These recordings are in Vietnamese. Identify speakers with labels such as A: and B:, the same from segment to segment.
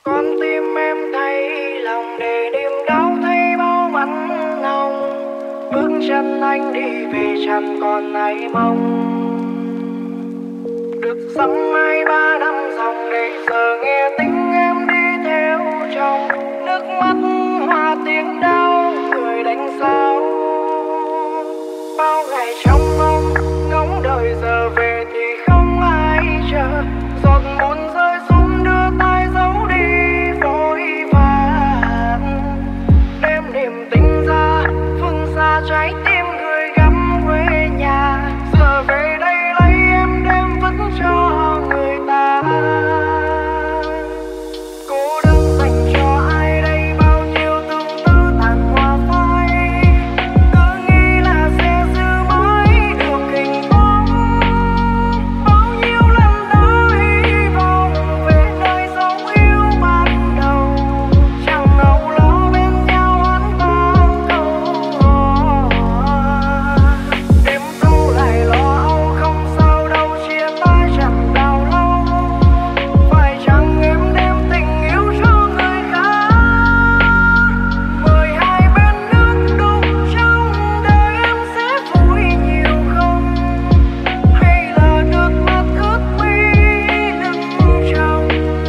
A: Con tim em thấy lòng để niềm đau thấy bao mắt hồng. Bước chân anh đi về chẳng còn ai mong. Được sắm mai 3 năm dòng để giờ nghe tiếng em đi theo chồng. Nước mắt hòa tiếng đau người đánh sao. Bao ngày trong mong ngóng đợi giờ về thì không ai chờ. Giọt buồn rơi xuống đưa tay giấu đi vội vàng. Đem niềm tình ra phương xa trái tim người gắm quê nhà. Giờ về đây lấy em đem vứt cho người ta. Cô đơn dành cho ai đây bao nhiêu tương tư tàn hoa phai. Cứ nghĩ là sẽ giữ mãi được hình bóng. Bao nhiêu lần đã hy vọng về nơi dấu yêu ban đầu. Chẳng âu lo bên nhau hát vang câu hò. Đêm thâu lại lo âu không sao đâu chia tay chẳng đau lâu. Phải chăng em đem tình yêu cho người khác. Mời hai bên nước đục trong đời em sẽ vui nhiều không. Hay là nước mắt ướt mi lưng tròng.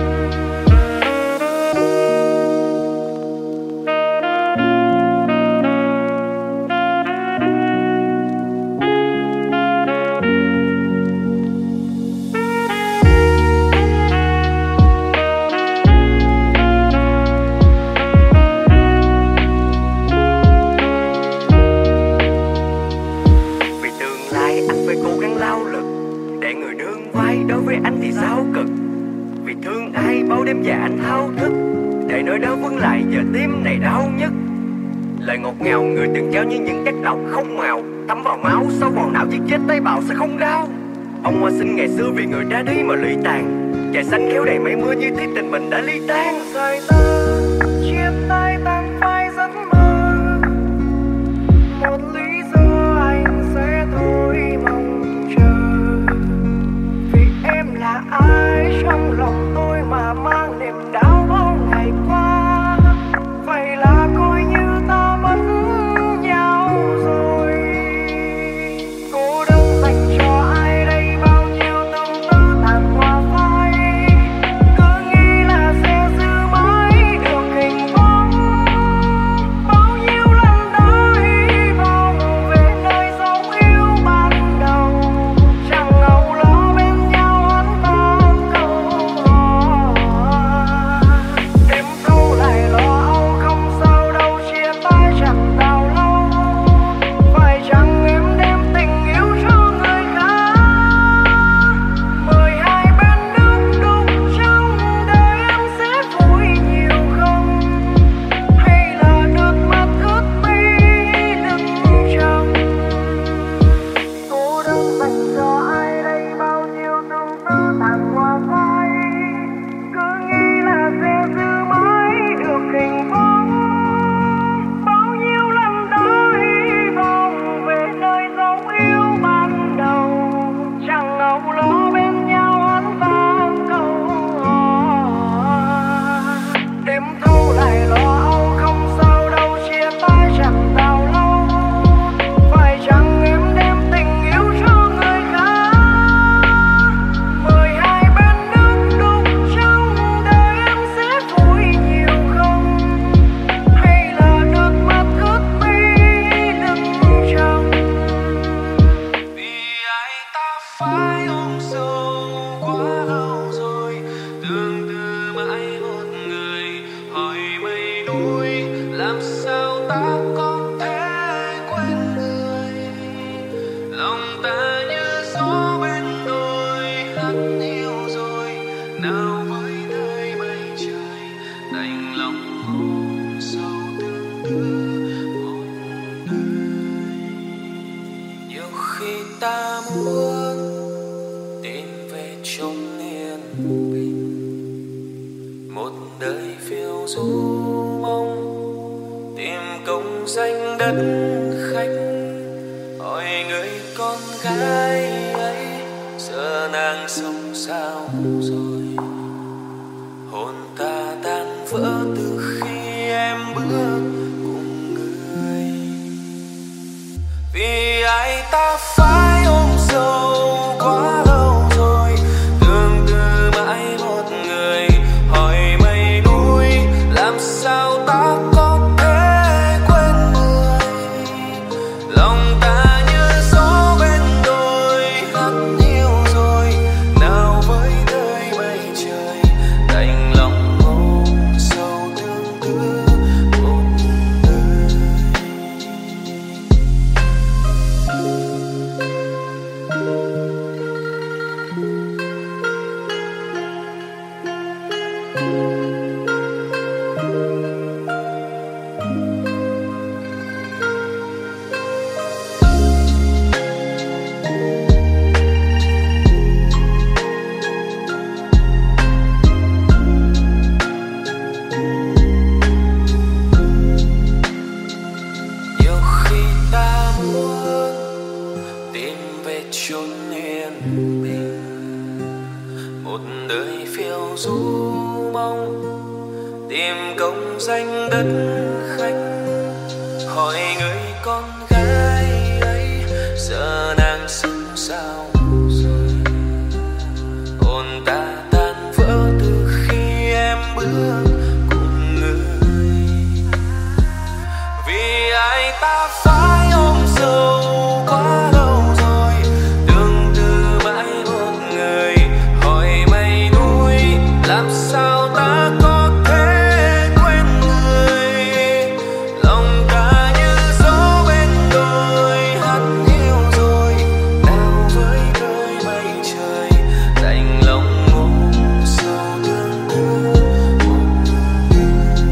A: Vì tương lai anh phải cố gắng lao lực để người nương vai đối với anh thì sao cực. Vì thương ai bao đêm dài anh thao thức để nỗi đau vững lại giờ tim này đau nhất. Lời ngọt ngào người từng trao như những chất độc không màu thấm vào máu sâu vào não giết chết tế bào sẽ không đau. Ông hoa sinh ngày xưa vì người ra đi mà lụy tàn. Trời xanh khéo đầy mây mưa như thiết tình mình đã ly tan. Rời ta chia tay tan phai giấc mơ. Một lý do anh sẽ thôi mong chờ. Vì em là ai trong lòng tôi mà mang niềm đau bao ngày qua. Vậy là coi như ta mất nhau rồi. Cô đơn dành cho ai đây bao nhiêu tương tư tàn hoa phai. Cứ nghĩ là sẽ giữ mãi được hình bóng. Bao nhiêu lần đã hy vọng về nơi dấu yêu ban đầu. Chẳng âu lo bên nhau hát vang câu hò. Đêm thâu lại lo âu không sao đâu chia tay chẳng đau lâu. Phải chăng em đem tình yêu cho người khác. Mời hai bên nước đục trong đời em sẽ vui nhiều không. Hay là nước mắt ướt mi lưng tròng. Cô đơn dành cho ai đây bao nhiêu tương tư tàn hoa phai. Cứ nghĩ là sẽ giữ mãi được hình bóng. Bao nhiêu lần đã hy vọng về nơi dấu yêu ban đầu. Chẳng âu lo bên nhau hát vang câu hò. Đêm thâu lại lo âu không sao đâu chia tay chẳng đau lâu. Phải chăng em đem tình yêu cho người khác. Mời hai bên nước đục trong đời em sẽ vui nhiều không. Hay là nước mắt ướt mi lưng tròng. Vì ai ta phải ôm sâu quá lâu rồi. Tương tư mãi một người hỏi mây núi. Làm sao ta có thể quên người. Lòng ta như gió bên đồi hát yêu rồi. Nào với nơi mây trời đành lòng ôm sâu tương tư một đời. Nhiều khi ta muốn tìm về chốn yên bình. Một đời phiêu du mong tìm công danh đất khách. Hỏi người con gái ấy giờ nàng sống sao rồi. Hồn ta
B: vỡ từ khi em bước cùng người. Vì ai ta phải ôm sâu quá lâu rồi, tương tư mãi một người. Hỏi mây núi làm sao ta có thể quên người. Lòng ta như gió bên đồi hát nhiều rồi, nào với đời mây trời đành lòng ôm sâu tương tư một người. Nhiều khi ta muốn tìm về chốn yên bình, một đời phiêu du mong tìm công danh đất khách. Hỏi người con gái ấy giờ nàng sống sao rồi. Hồn ta tan vỡ từ khi em bước cùng người. Vì ai ta phải ôm sâu quá lâu rồi, tương tư mãi một người. Hỏi mây núi làm sao ta có thể quên người. Lòng ta như gió bên đồi hát nhiều rồi, nào với đời mây trời đành lòng ôm sâu tương tư một người.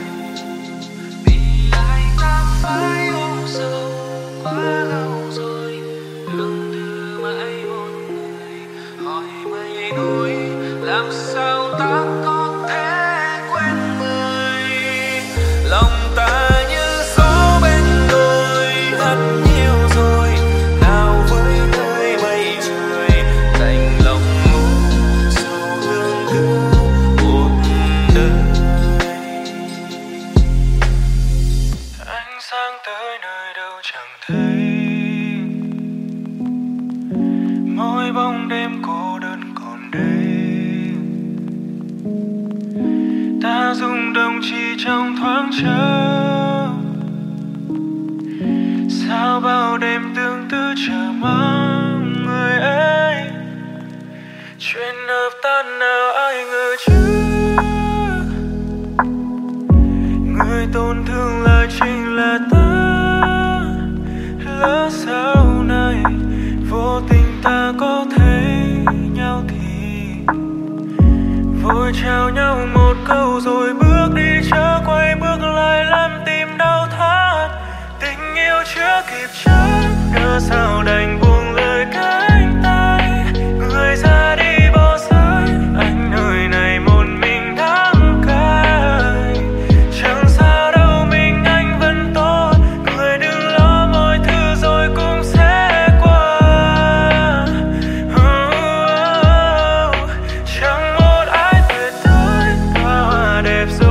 B: Vì ai ta phải ôm sâu quá lâu rồi, tương tư mãi một người. Hỏi mây núi làm sao ta có thể quên người. Lòng ta như gió bên đồi hát nhiều rồi, nào với đời mây trời đành lòng ôm sâu tương tư một đời. Ánh sáng tới nơi đâu chẳng thấy, mỗi bóng đêm cô đơn còn đây. Ta rung động chỉ trong thoáng chốc, sao bao đêm tương tư chờ mong người ấy. Chuyện hợp tan nào ai ngờ trước, người tổn thương lại chính là ta. Lỡ sau này vô tình ta có thấy nhau thì vội chào nhau một câu rồi bước đi, chớ quay bước lại làm tim đau thắt. Tình yêu chưa kịp chắc đưa sao đành buông lời cánh tay. Người ra đi bỏ rơi anh nơi này một mình đắng cay. Chẳng sao đâu mình anh vẫn tốt, người đừng lo mọi thứ rồi cũng sẽ qua. Chẳng một ai tuyệt tới, hoa đẹp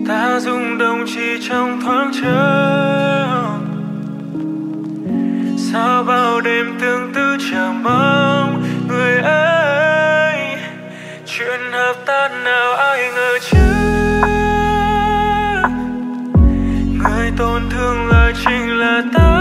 B: ta rung động chỉ trong thoáng chốc. Sao bao đêm tương tư chờ mong người ấy, chuyện hợp tan nào ai ngờ chứ. Người tổn thương lại chính là ta.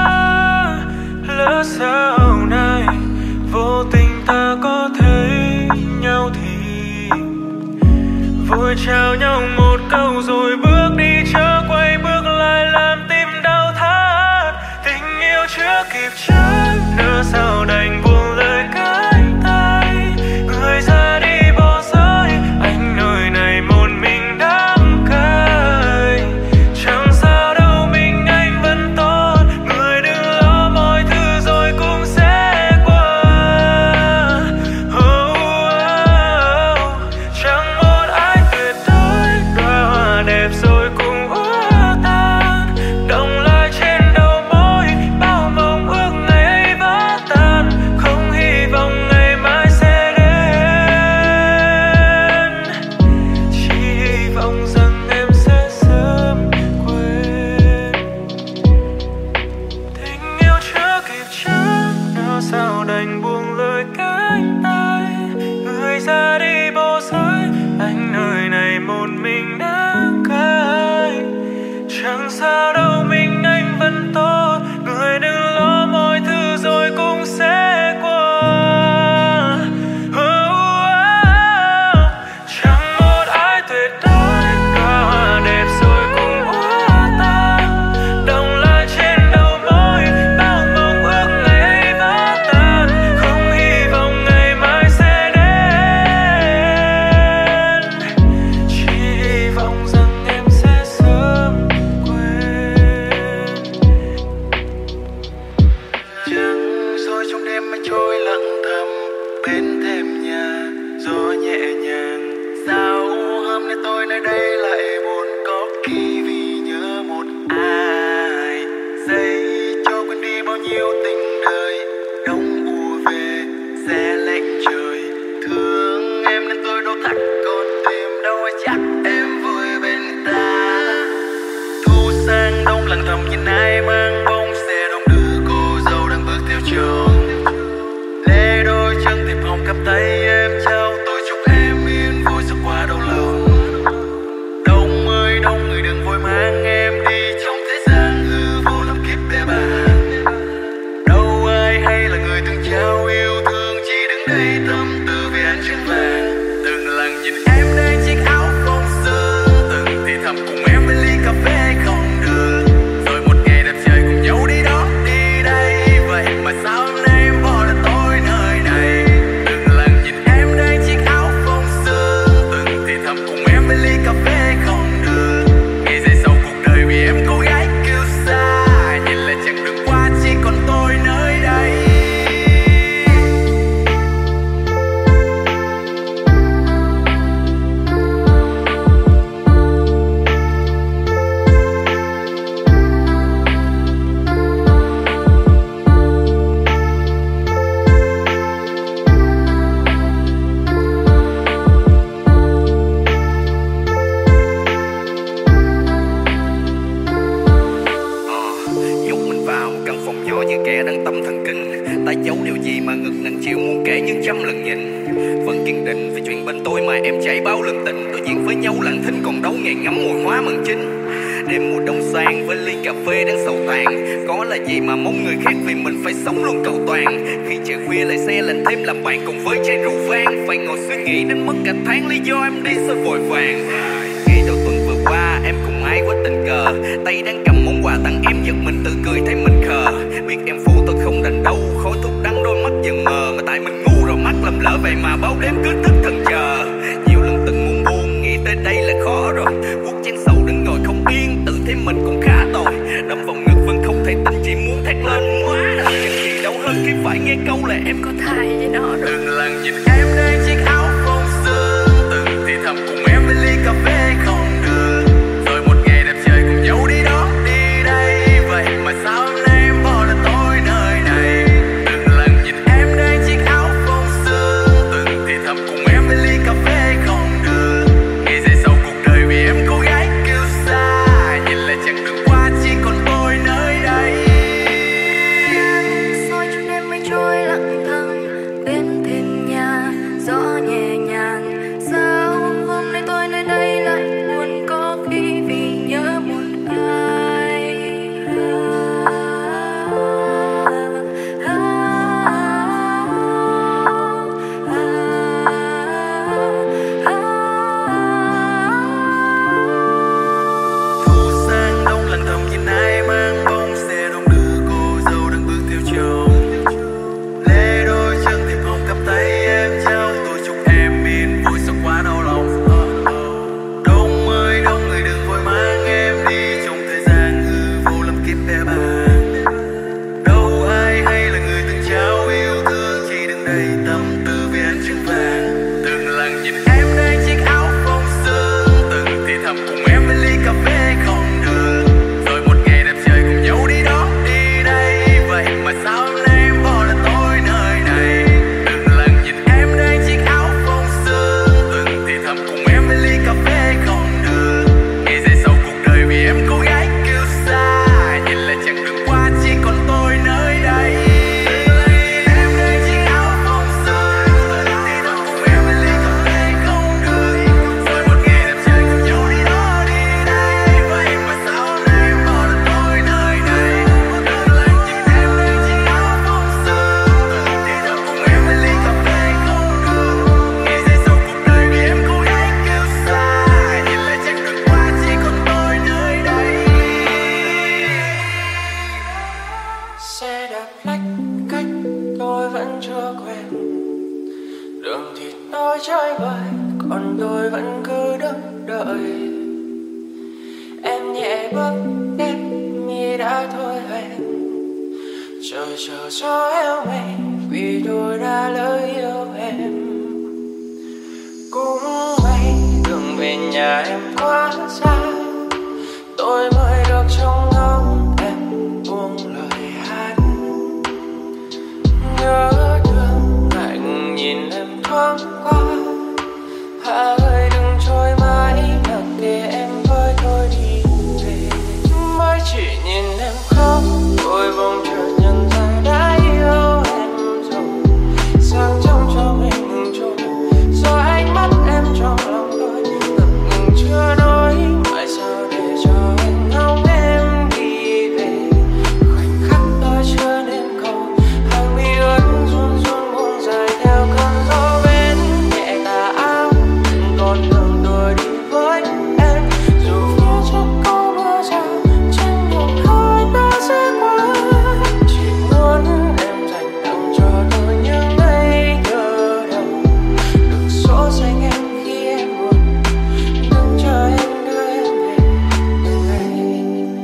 B: Lỡ sau này vô tình ta có thấy nhau thì vội chào nhau một câu rồi bước đi, chớ quay bước lại làm tim đau thắt. Tình yêu chưa kịp chân nỡ sao đành buông lời cánh tay. Người ra đi bỏ rơi anh nơi này một mình đắng cay. Chẳng sao đâu mình anh vẫn tốt, người đừng lo mọi thứ rồi cũng sẽ qua. Chẳng một ai tuyệt đối, đóa hoa đẹp rồi cũng úa tan. Động lại trên đầu môi bao mong ước ngày ấy vỡ tan. Không hy vọng ngày mai sẽ đến, chỉ hy vọng rằng em sẽ sớm quên. Tình yêu chưa kịp chân nỡ sao đành buông lời cánh tay. Người ra đi bỏ rơi anh nơi này một mình đáng cay. Chẳng sao đâu mình anh vẫn tốt, người đừng lo mọi thứ rồi cũng sẽ qua. Chẳng một ai tuyệt đối, đóa hoa đẹp rồi cũng úa tan. Động lại trên đầu môi bao mong ước ngày ấy vỡ tan. Không hy vọng ngày mai sẽ đến, chỉ hy vọng rằng em sẽ sớm quên.
C: Trăng soi trong đêm mây trôi lặng thầm bên thềm nhà, gió nhẹ nhàng. Sao hôm nay tôi nơi đây lại buồn có kỳ vì nhớ một ai. Giây cho quên đi bao nhiêu tình đời, đông ùa về sẽ lạnh trời. Thương em nên tôi đâu thắt con tim, đâu ai chắc em vui bên ta. Thu sang đông lặng thầm nhìn ai mang bông xe đông đưa cô dâu đang bước theo chồng. Lê đôi chân tìm hồng cầm tay em trao, tôi chúc em yên vui suốt qua đau lòng. Đông ơi đông người đừng vội mang em đi, trong thế gian hư vô lắm kiếp bề bàn. Đâu ai hay là người từng trao yêu thương, chỉ đứng đây tâm tư vì ánh trăng vàng. Từng lần nhìn em đang chiếc áo phông sương, từng thì thầm cùng em bên ly cà phê không đường. Rồi một ngày đẹp trời cùng nhau đi đó đi đây, vậy mà sao hôm nay em bỏ lại tôi nơi này. Từng lần nhìn em đang chiếc áo phông sương, từng thì thầm cùng em bên ly cà phê không đường. Ngày dài sau cuộc đời vì em cô gái kêu xa, nhìn lại chặng đường qua chỉ còn tôi nơi đây.
A: Nhốt mình vào một căn phòng nhỏ như kẻ đang tâm thần kinh. Ta giấu điều gì mà ngực nặng chịu muốn kể nhưng trăm lần nhìn. Vẫn kiên định vì chuyện bên tôi mà em chạy bao lần tình. Đối diện với nhau lặng thinh còn đâu ngày ngắm mùi hoa mận chín. Đêm mùa đông sang với ly cà phê đang sầu tàn. Có là gì mà mong người khác vì mình phải sống luôn cầu toàn. Khi trời khuya lại xe lên thêm làm bạn cùng với chai rượu vang. Phải ngồi suy nghĩ đến mất cả tháng lý do em đi sao vội vàng. Ngày đầu tuần vừa qua em cùng ai quá tình cờ. Tay đang cầm món quà tặng em giật mình tự cười thấy mình khờ. Biết em phụ tôi không đành đâu, khói thuốc đắng đôi mắt dần mờ. Mà tại mình ngu rồi mắt lầm lỡ vậy mà bao đêm cứ thức thần chờ. Nhiều lần từng muốn buông nghĩ tới đây là khó rồi. Buốt chén sầu đứng ngồi không yên, tự thấy mình cũng khá tồi. Đâm vào ngực vẫn không thể tin, chỉ muốn thét lên quá rồi. Chẳng gì đâu hơn khi phải nghe câu là em có thai với nó rồi.
C: Từng lần nhìn em đang chiếc áo phông sương, từng thì thầm cùng em bên ly cà phê không đường. Rồi một ngày đẹp trời cùng nhau đi đó đi đây, vậy mà sao hôm nay em bỏ lại tôi nơi này. Từng lần nhìn em đang chiếc áo phông sương, từng thì thầm cùng em bên ly cà phê không đường. Ngày dài sau cuộc đời vì em cô gái
D: bước đêm mi đã thôi hẹn. Chờ cho em mình vì tôi đã lỡ yêu em. Cũng may đường về nhà em quá xa, tôi mới được trông ngóng em buông lời hát. Nhớ thương lạnh nhìn em thoáng qua, hà ơi đừng trôi mãi mặc kệ em với tôi đi về. Mới chỉ nhìn em khóc tôi bỗng chợt nhận ra đã yêu em rồi. Sáng trong cho mình trôi do ánh mắt em trong lòng tôi ngập ngừng chưa nói tại sao để cho anh ngóng em đi về. Khoảnh khắc tôi chưa nên cầu hàng mi ướt run run buông dài theo cơn gió bên nhẹ tà áo con đường tôi đi với em. Dù phía trước có mưa rào trên đường hai ta sẽ qua, chỉ muốn em dành tặng cho tôi những ngày thơ đầu. Đừng số danh em khi em buồn, đừng chờ em đưa em về từng ngày.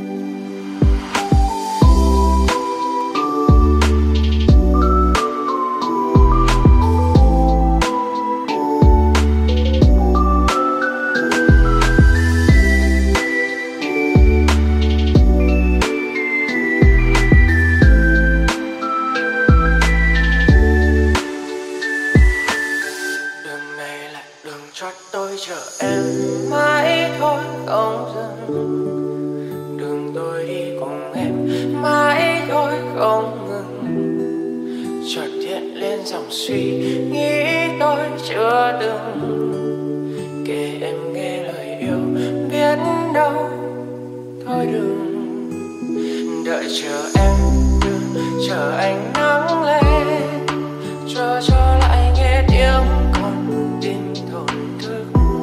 D: Đường này là đường cho tôi chờ em mãi thôi không dừng. Đường tôi đi cùng em mãi thôi không ngừng. Chợt hiện lên dòng suy nghĩ tôi chưa từng kể em nghe lời yêu, biết đâu thôi đừng đợi chờ em, đừng chờ anh nắng lên, chờ cho lại nghe tiếng con tim thổn thức.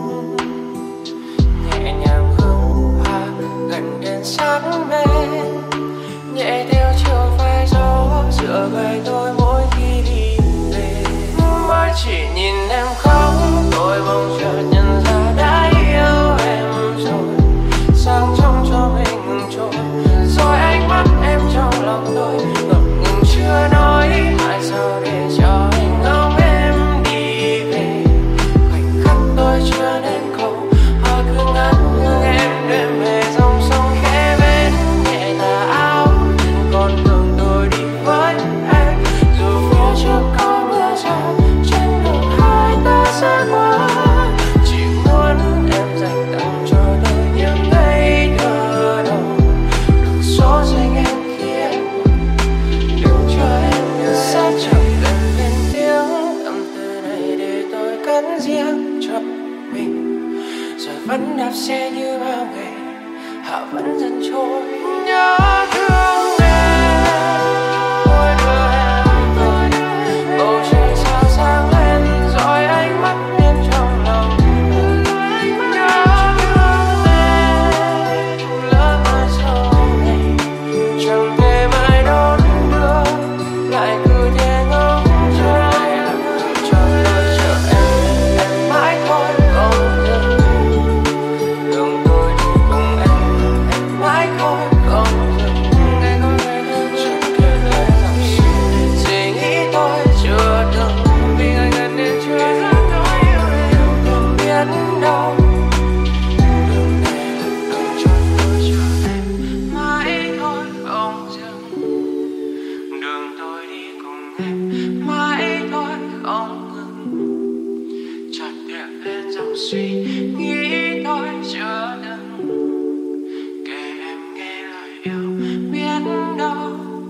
D: Nhẹ nhàng hương hoa gần đến sát bên, nhẹ theo chiều phai gió dựa vai tôi mỗi khi đi về. Mới chỉ nhìn em khóc tôi bỗng chợt nhận ra đã yêu em rồi. Sáng trong cho mình ngừng trôi rồi ánh mắt em trong lòng tôi ngập ngừng chưa nói tại sao để cho anh ngóng em đi về. Khoảnh khắc tôi chưa nên cầu hoa cứ ngát hương em đêm về dòng sông khẽ bên nhẹ tà áo trên con đường tôi đi với em. Dù phía trước có mưa rào trên đường hai ta sẽ qua, chỉ muốn em dành tặng cho tôi những ngày thơ đầu. Đừng số danh em khi em buồn, đừng chờ em đưa sẽ chẳng cần lên tiếng. Tâm tư này để tôi cất riêng cho mình, rồi vẫn đạp xe như bao ngày, hạ vẫn dần trôi. Nhớ thương em mỗi bữa em về, bầu trời sao sáng lên rồi ánh mắt em trong lòng. Nhớ thương em lỡ mai sau này chẳng thể mãi đón đưa, lại cứ thế ngóng chờ em cho tôi chờ em mãi thôi không dừng. Đường tôi đi cùng em mãi thôi không dừng. Ngày có ngày chẳng kể lời dòng suy nghĩ tôi chưa từng vì ngày gần đến chưa ra tôi yêu em không biết đâu. Đường này là đường cho tôi chờ em mãi thôi không dừng. Đường tôi đi cùng em mãi thôi không ngừng. Chợt hiện lên dòng suy nghĩ tôi chưa từng kể em nghe lời yêu, biết đâu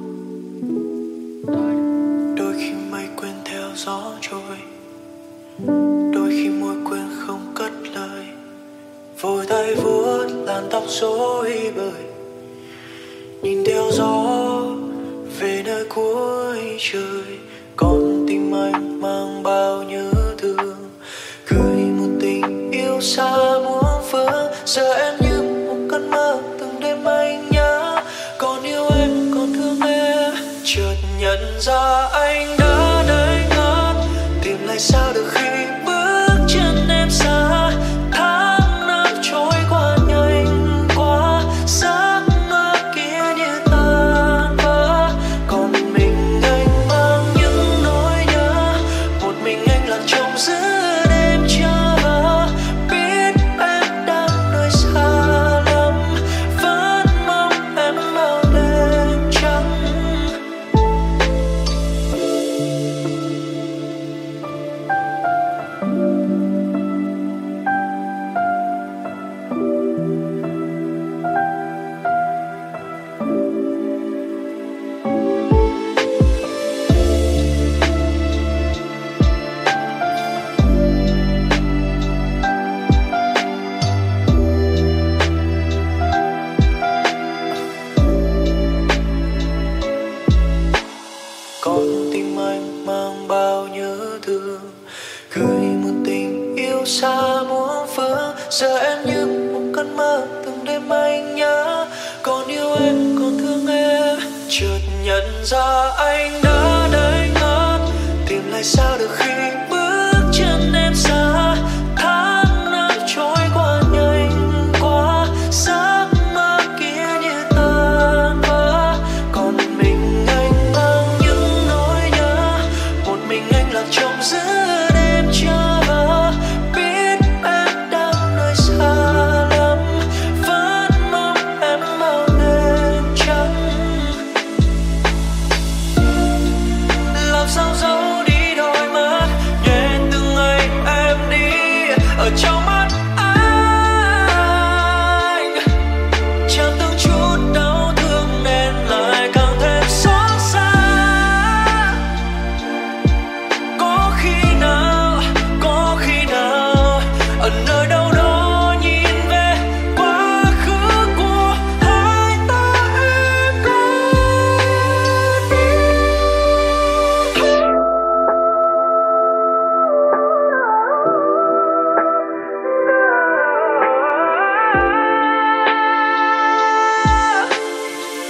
D: tôi.
B: Đôi khi mây quên theo gió trôi, đôi khi môi quên không cất lời. Vội tay vuốt làn tóc rối bời, nhìn theo gió về nơi cuối trời. Con tim anh mang bao nhớ thương, gửi một tình yêu xa muôn phương. Giờ em như một cơn mơ từng đêm anh nhớ, còn yêu em còn thương em. Chợt nhận ra anh đã nơi ngất, tìm lại sao được khi bước chân em xa. Tháng năm trôi qua nhanh quá, xa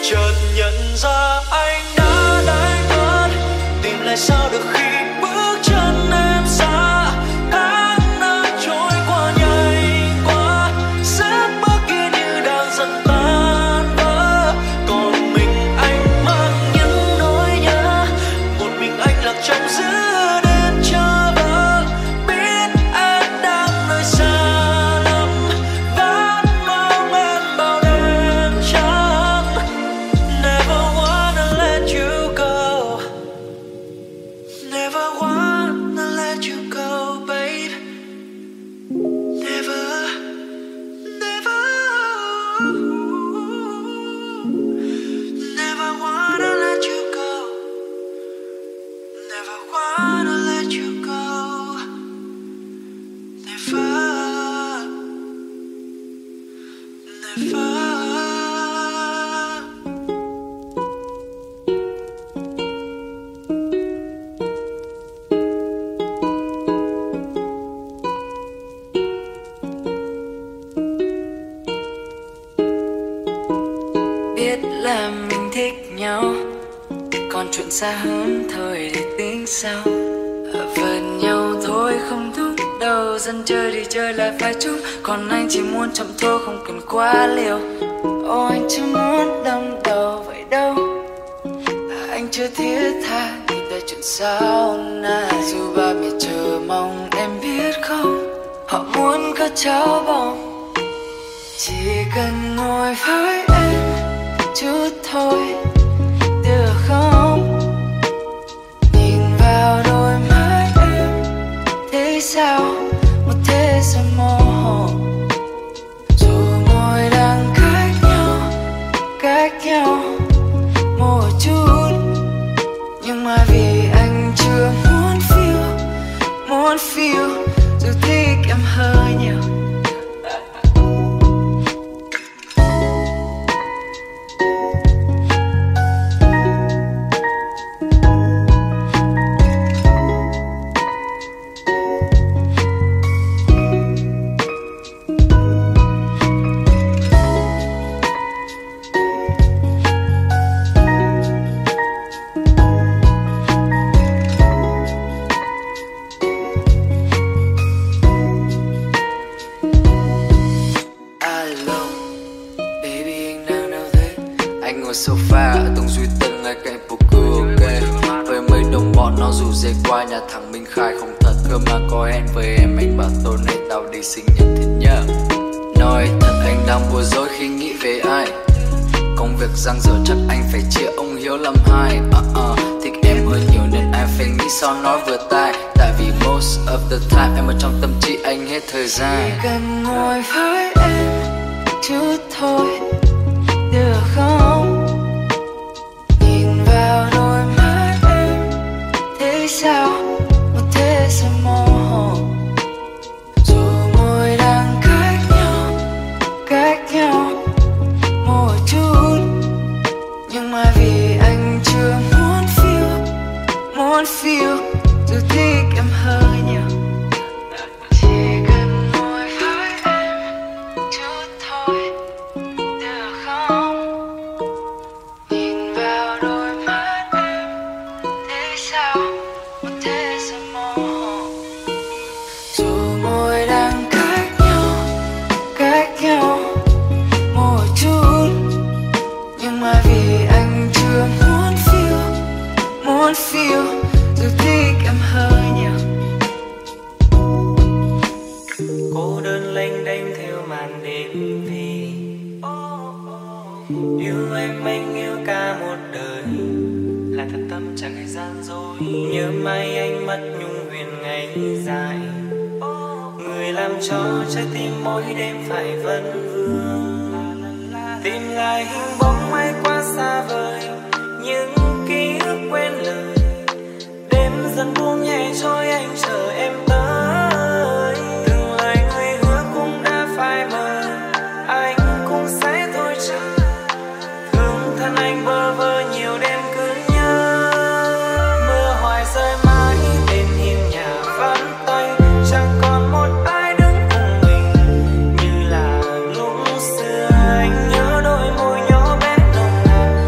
B: chợt nhận ra anh đã đánh mất. Tìm lại sao được khi bước chân em xa. Tháng năm trôi qua nhanh quá, giấc mơ kia như đang dần tan vỡ. Còn mình anh mang những nỗi nhớ, một mình anh lạc trong giữa đêm chờ vỡ. Biết em đang nơi xa lắm, vẫn mong em bao đêm trắng. Never wanna let you go, never wanna let you go, babe. Never, never, never wanna let you go, never wanna let you go, never, never.
E: Biết là mình thích nhau, còn chuyện xa hơn thời để tính sau. Ở gần nhau thôi không đúng đâu, dần chơi đi chơi lại phải chung. Còn anh chỉ muốn chậm thôi không cần quá liều. Ô anh chưa muốn đâm đầu vậy đâu, anh chưa thiết tha nhìn tới chuyện sau này. Dù ba mẹ chờ mong em biết không, họ muốn có cháu bồng. Chỉ cần ngồi với em chút thôi được không? Nhìn vào đôi mắt em thấy sao một thế giới mơ hồ. Dù môi đang cách nhau một chút, nhưng mà vì anh chưa muốn feel dù thích em hơi nhiều. Anh ngồi sofa ở tầng duy tân ngay cạnh poker, ok. Với mấy đồng bọn nó rủ dê qua nhà thằng Minh Khai không thật cơ mà có hẹn với em. Anh bảo tối nay tao đi sinh nhật thì nhớ. Nói thật anh đang bối rối khi nghĩ về ai. Công việc dang dở chắc anh phải chia ông Hiếu làm hai. Thích em hơi nhiều nên anh phải nghĩ sao nói vừa tai. Tại vì most of the time em ở trong tâm trí anh hết thời gian. Chỉ cần ngồi với em chút thôi được không? Nhìn vào đôi mắt em thấy sao một thế giới mơ hồ. Dù môi đang cách nhau một chút, nhưng mà vì anh chưa muốn feel dù thích em hơi nhiều. Chỉ cần ngồi với em chút thôi được không? Nhìn vào đôi mắt em thấy sao một thế giới mơ hồ. Dù môi đang cách nhau một chút, nhưng mà vì anh chưa muốn feel dù thích em hơi nhiều.
B: Cô đơn lênh đênh theo màn đêm vì yêu em anh yêu cả một đời là thật tâm chẳng hề gian dối. Nhớ mai anh mất nhung huyền ngày dài, người làm cho trái tim mỗi đêm phải vấn vương. Tìm lại hình bóng mai quá xa vời, những ký ức quên lời. Đêm dần buông nhẹ trôi anh chờ em tới. Từng lời người hứa cũng đã phai mờ, anh cũng sẽ thôi chờ. Thương thân anh bơ vơ nhiều đêm cứ nhớ. Mưa hoài rơi mãi bên hiên nhà vắng tay, chẳng còn một ai đứng cùng mình như là lúc xưa. Anh nhớ đôi môi nhỏ bé nồng nàn,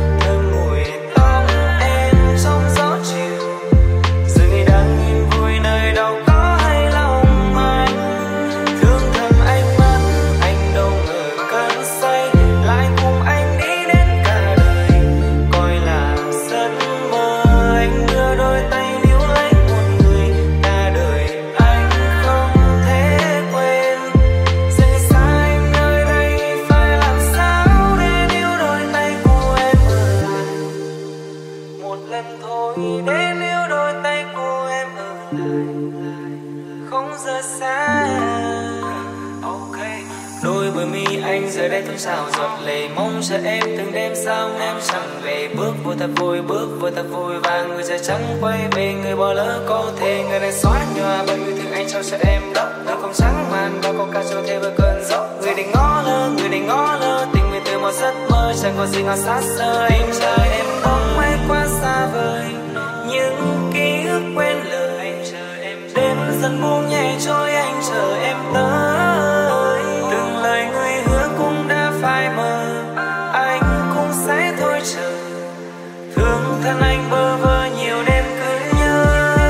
D: giờ đây thôn sao giọt lệ mong chờ em từng đêm sao em chẳng về bước vô thật vui và người da trắng quay về người bỏ lỡ có thể người này xóa nhòa bao yêu thương anh trao cho em đó đời không trắng màn bao câu ca cho thêm với cơn gió người đừng ngó lơ tình mình từ một giấc mơ chẳng có gì ngon sát sơ anh chờ em bóng mây quá xa vời những ký ức quên lời đêm dần buông nhẹ trôi anh chờ em tới từng lời người hứa cũng đã phai mờ anh cũng sẽ thôi chờ thương thân anh bơ vơ nhiều đêm cứ nhớ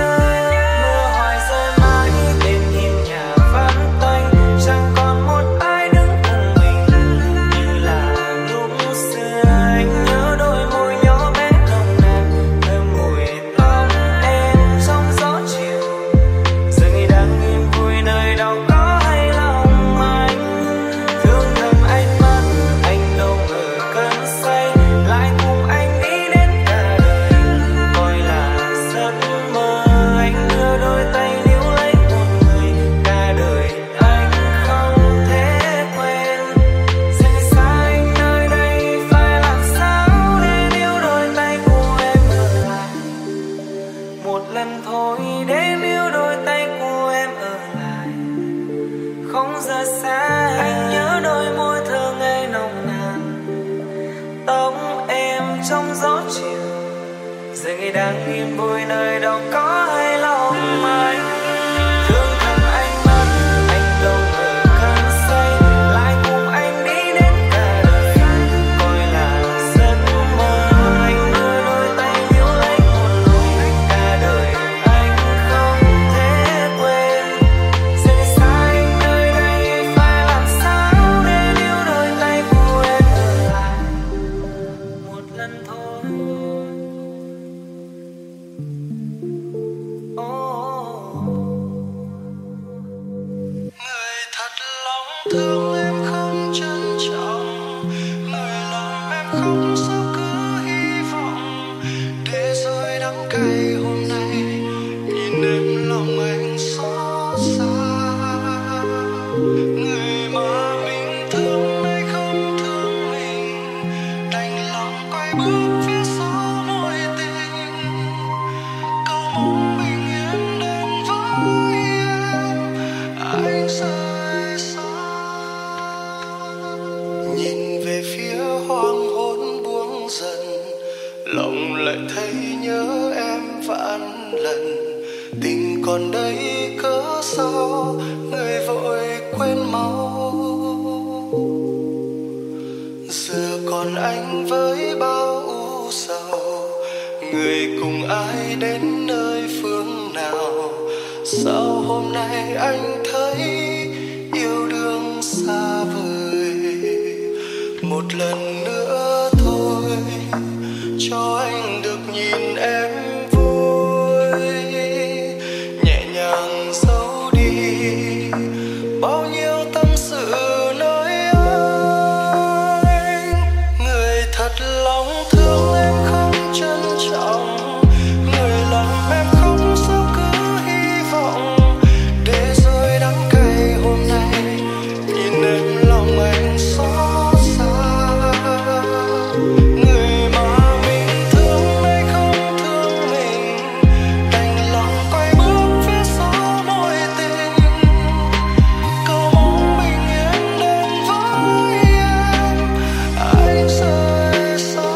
D: mưa hoài rơi mãi đêm im nhà vắng tanh chẳng còn một ai đứng cùng mình như là lúc xưa anh nhớ đôi môi nhỏ bé nồng nàn thơm mùi tóc em trong gió chiều giờ ngày đang yên vui nơi đâu có hay lòng anh thương thầm anh mất anh đâu ngờ cơn say lại cùng anh đi đến cả đời coi là giấc mơ anh đưa đôi tay níu lấy một người cả đời anh không thể quên giờ ngày xa anh nơi đây phải làm sao để níu đôi tay của em ở lại một lần thôi để níu đôi tay của em ở lại không rời xa anh nhớ đôi môi thơ ngây nồng nàn tóc em trong gió chiều giờ ngày đang yên vui nơi đâu có hay lòng anh thương thầm anh mất anh đâu ngờ cơn say lại cùng anh đi đến cả đời coi là giấc mơ anh đưa đôi tay níu lấy một người cả đời anh không thể quên giờ ngày xa anh nơi đây phải làm sao để níu đôi tay của em ở lại một lần thôi.
C: Người thật lòng thương em không trân trọng, người làm em không sao cứ hy vọng để rồi đắng cay hôm nay nhìn em lòng anh xót xa. Người mà mình thương nay không thương mình, đành lòng quay bước phía sau mối tình, cầu mong bình yên đến với em, anh rời xa. Nhìn về phía hoàng hôn buông dần, lòng lại thấy nhớ em vạn lần. Tình còn đây cớ sao người vội quên mau, giờ còn anh với bao u sầu, người cùng ai đến nơi phương nào. Sao hôm nay anh thấy yêu đương xa vời, một lần nữa thôi cho anh được nhìn em vui, nhẹ nhàng giấu đi bao nhiêu tâm sự nơi anh. Người thật lòng thương em không trân trọng, người làm em không sao cứ hy vọng để rồi đắng cay hôm nay nhìn em lòng anh xót xa. Người mà mình thương nay không thương mình, đành lòng quay bước phía sau mối tình, cầu mong bình yên đến với em, anh rời xa.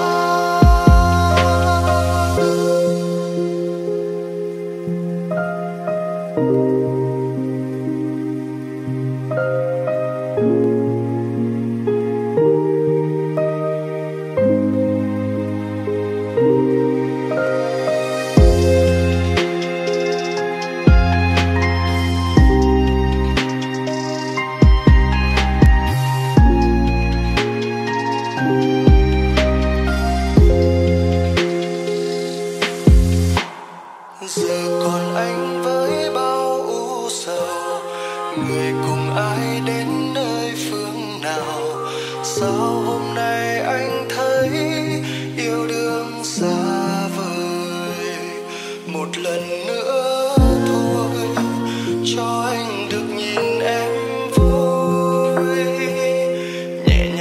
C: Giờ còn anh với bao u sầu, người cùng ai đến nơi phương nào. Sao hôm nay anh thấy yêu đương xa vời, một lần nữa thôi cho anh được nhìn em vui, nhẹ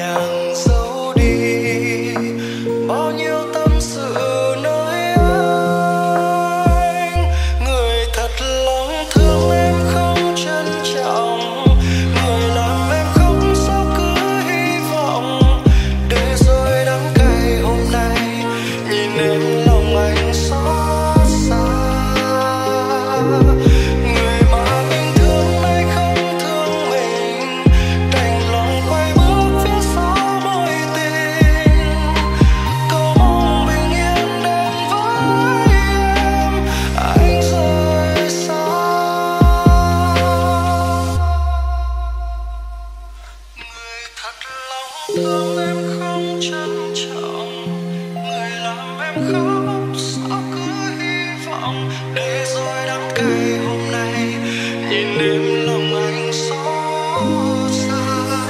C: thương em không trân trọng, người làm em khóc sao cứ hy vọng để rồi đắng cay hôm nay nhìn em lòng anh xót xa.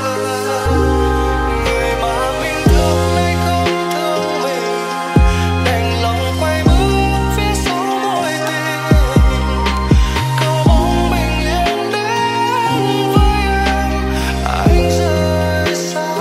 C: Người mà mình thương nay không thương mình, đành lòng quay bước phía sau mối tình. Cầu mong bình yên đến với em, anh rời xa.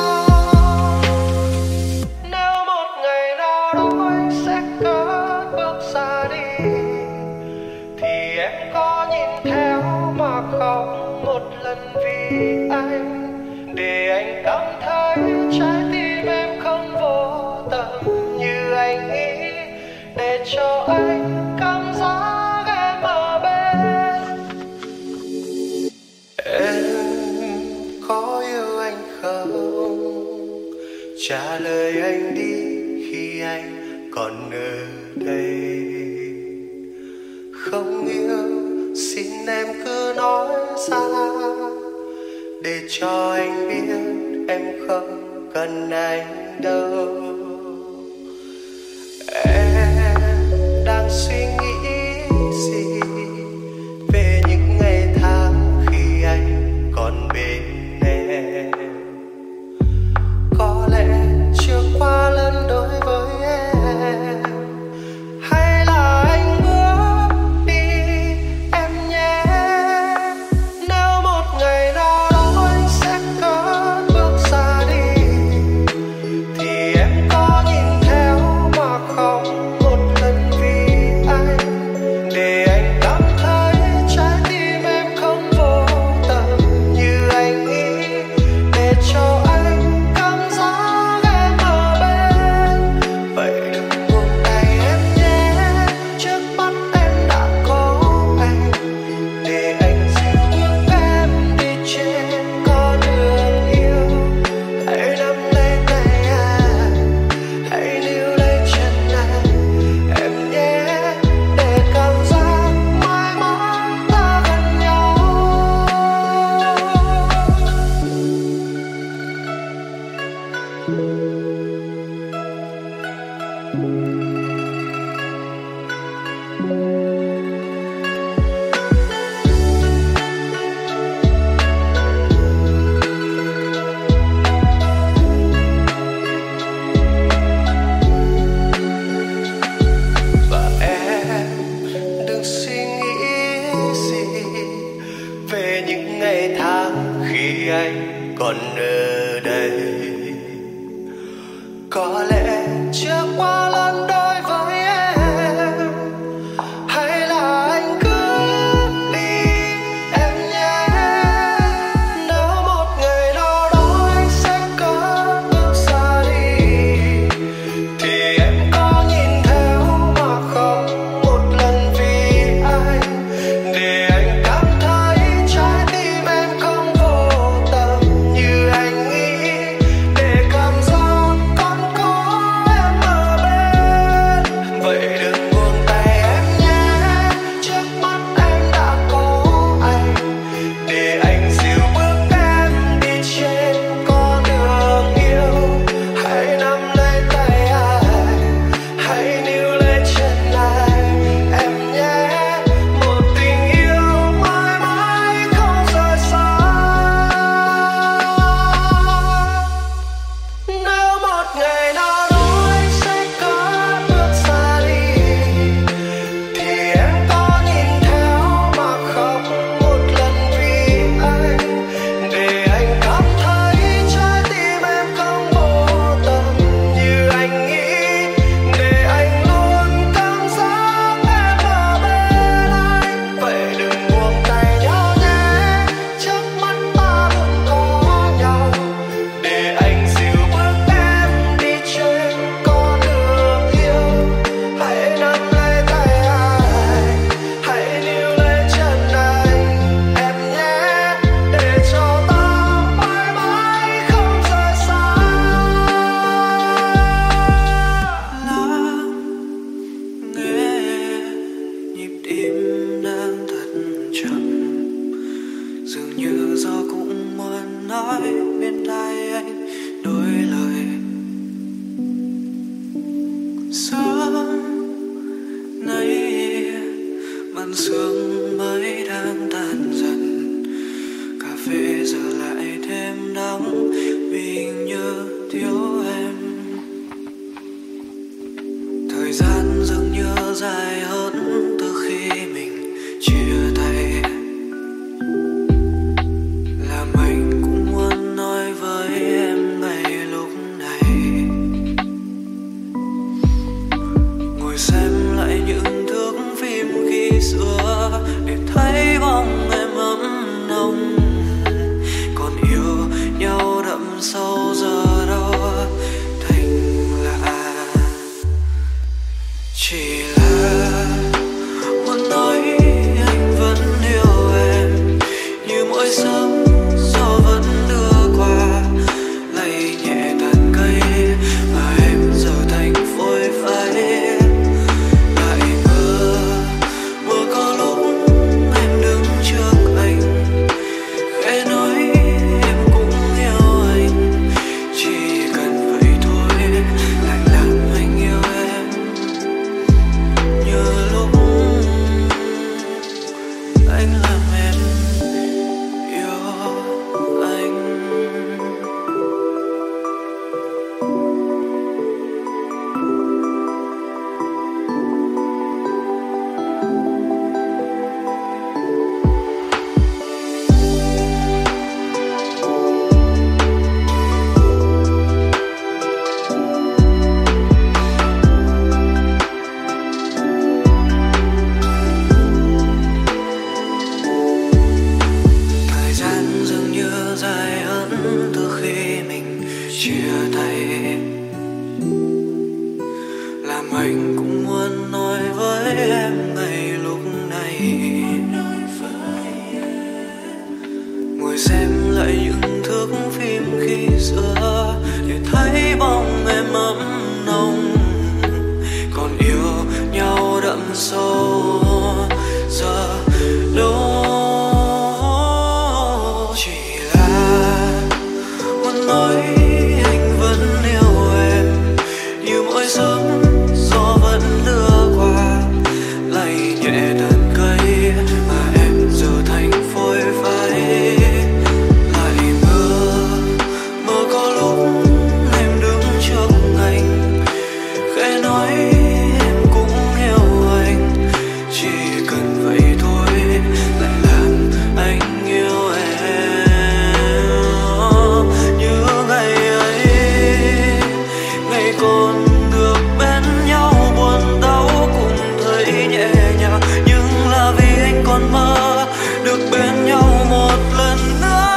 C: Nếu một ngày nào đó anh sẽ cất bước xa đi, thì em có nhìn theo mà khóc một lần vì anh, để anh cảm thấy trái tim em không vô tâm như anh nghĩ, để cho anh cảm giác em ở bên. Em có yêu anh không? Trả lời anh đi khi anh còn ở đây. Không yêu xin em cứ nói ra, để cho anh biết em không cần anh đâu. Em đang suy nghĩ gì về những ngày tháng khi anh còn bên em? Có lẽ chưa qua lần đối với em, hay là anh bước đi em nhé. Nếu một ngày nào đó anh sẽ cất bước xa đi, thì em có nhìn theo mà khóc một lần vì anh, để anh cảm thấy trái tim em không vô tâm như anh nghĩ, để cho anh cảm giác em ở bên. Vậy đừng buông tay em nhé, trước mắt em đã có anh, để anh dìu bước em đi trên con đường yêu. Hãy nắm lấy tay anh, hãy níu lấy chân anh, em nhé, để cảm giác mãi mãi ta gần nhau. Và em đừng suy nghĩ gì về những ngày tháng khi anh còn ở đây. Có lẽ chưa qua lần đôi với em, hay là anh cứ đi em nhé. Nếu một ngày nào đó anh sẽ cất bước xa đi, thì em có nhìn theo mà khóc một lần vì anh, để anh cảm thấy trái tim em không vô tâm như anh nghĩ, sâu giờ đâu thành lạ. Chỉ là muốn nói anh vẫn yêu em, như mỗi sớm gió vẫn đưa qua, lay nhẹ tàn cây mà em giờ thành phôi phai. Lại mưa có lúc em đứng trước anh, khẽ nói em cũng yêu anh, chỉ cần vậy thôi lại làm anh yêu em như lúc anh làm em yêu anh. Thời gian dường như dài hơn từ khi mình chia tay, làm anh cũng muốn nói với em ngay lúc này. Ngồi xem lại những thước phim khi xưa để thấy bóng em ấm nồng, còn yêu nhau đậm sâu giờ đâu. Chỉ là muốn nói anh vẫn yêu em, như mỗi sớm gió vẫn đưa qua, lay nhẹ tàn cây mà em giờ thành phôi phai. Lại mưa có lúc em đứng trước anh, khẽ nói em cũng yêu anh, chỉ cần vậy thôi lại làm anh yêu em như ngày ấy. Ngày còn được bên nhau buồn đau cùng thấy nhẹ nhàng, nhưng là vì anh còn mơ được bên nhau một lần nữa.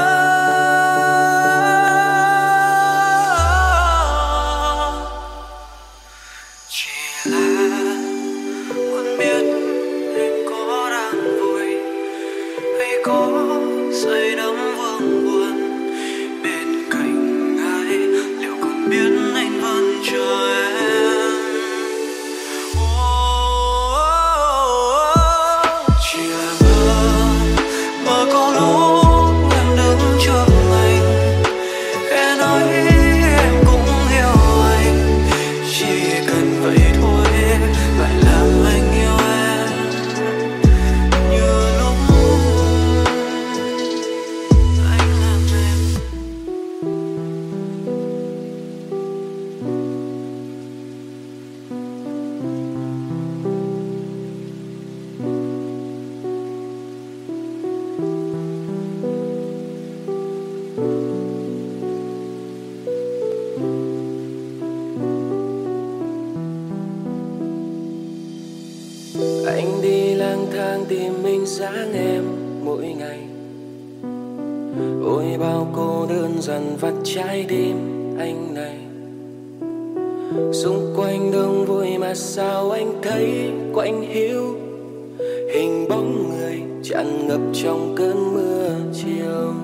C: Chỉ là muốn biết em có đang vui hay có say đắm vương buồn bên cạnh ai, liệu còn biết anh vẫn chờ em. Chỉ là mơ có lúc em đứng trước anh, khẽ nói em cũng yêu anh, chỉ cần vậy thôi lại làm anh yêu em như lúc anh làm em.
D: Anh đi lang thang tìm mình dáng em mỗi ngày, ôi bao cô đơn dần vắt trái tim anh này. Xung quanh đông vui mà sao anh thấy quạnh hiu, hình bóng người tràn ngập trong cơn mưa chiều.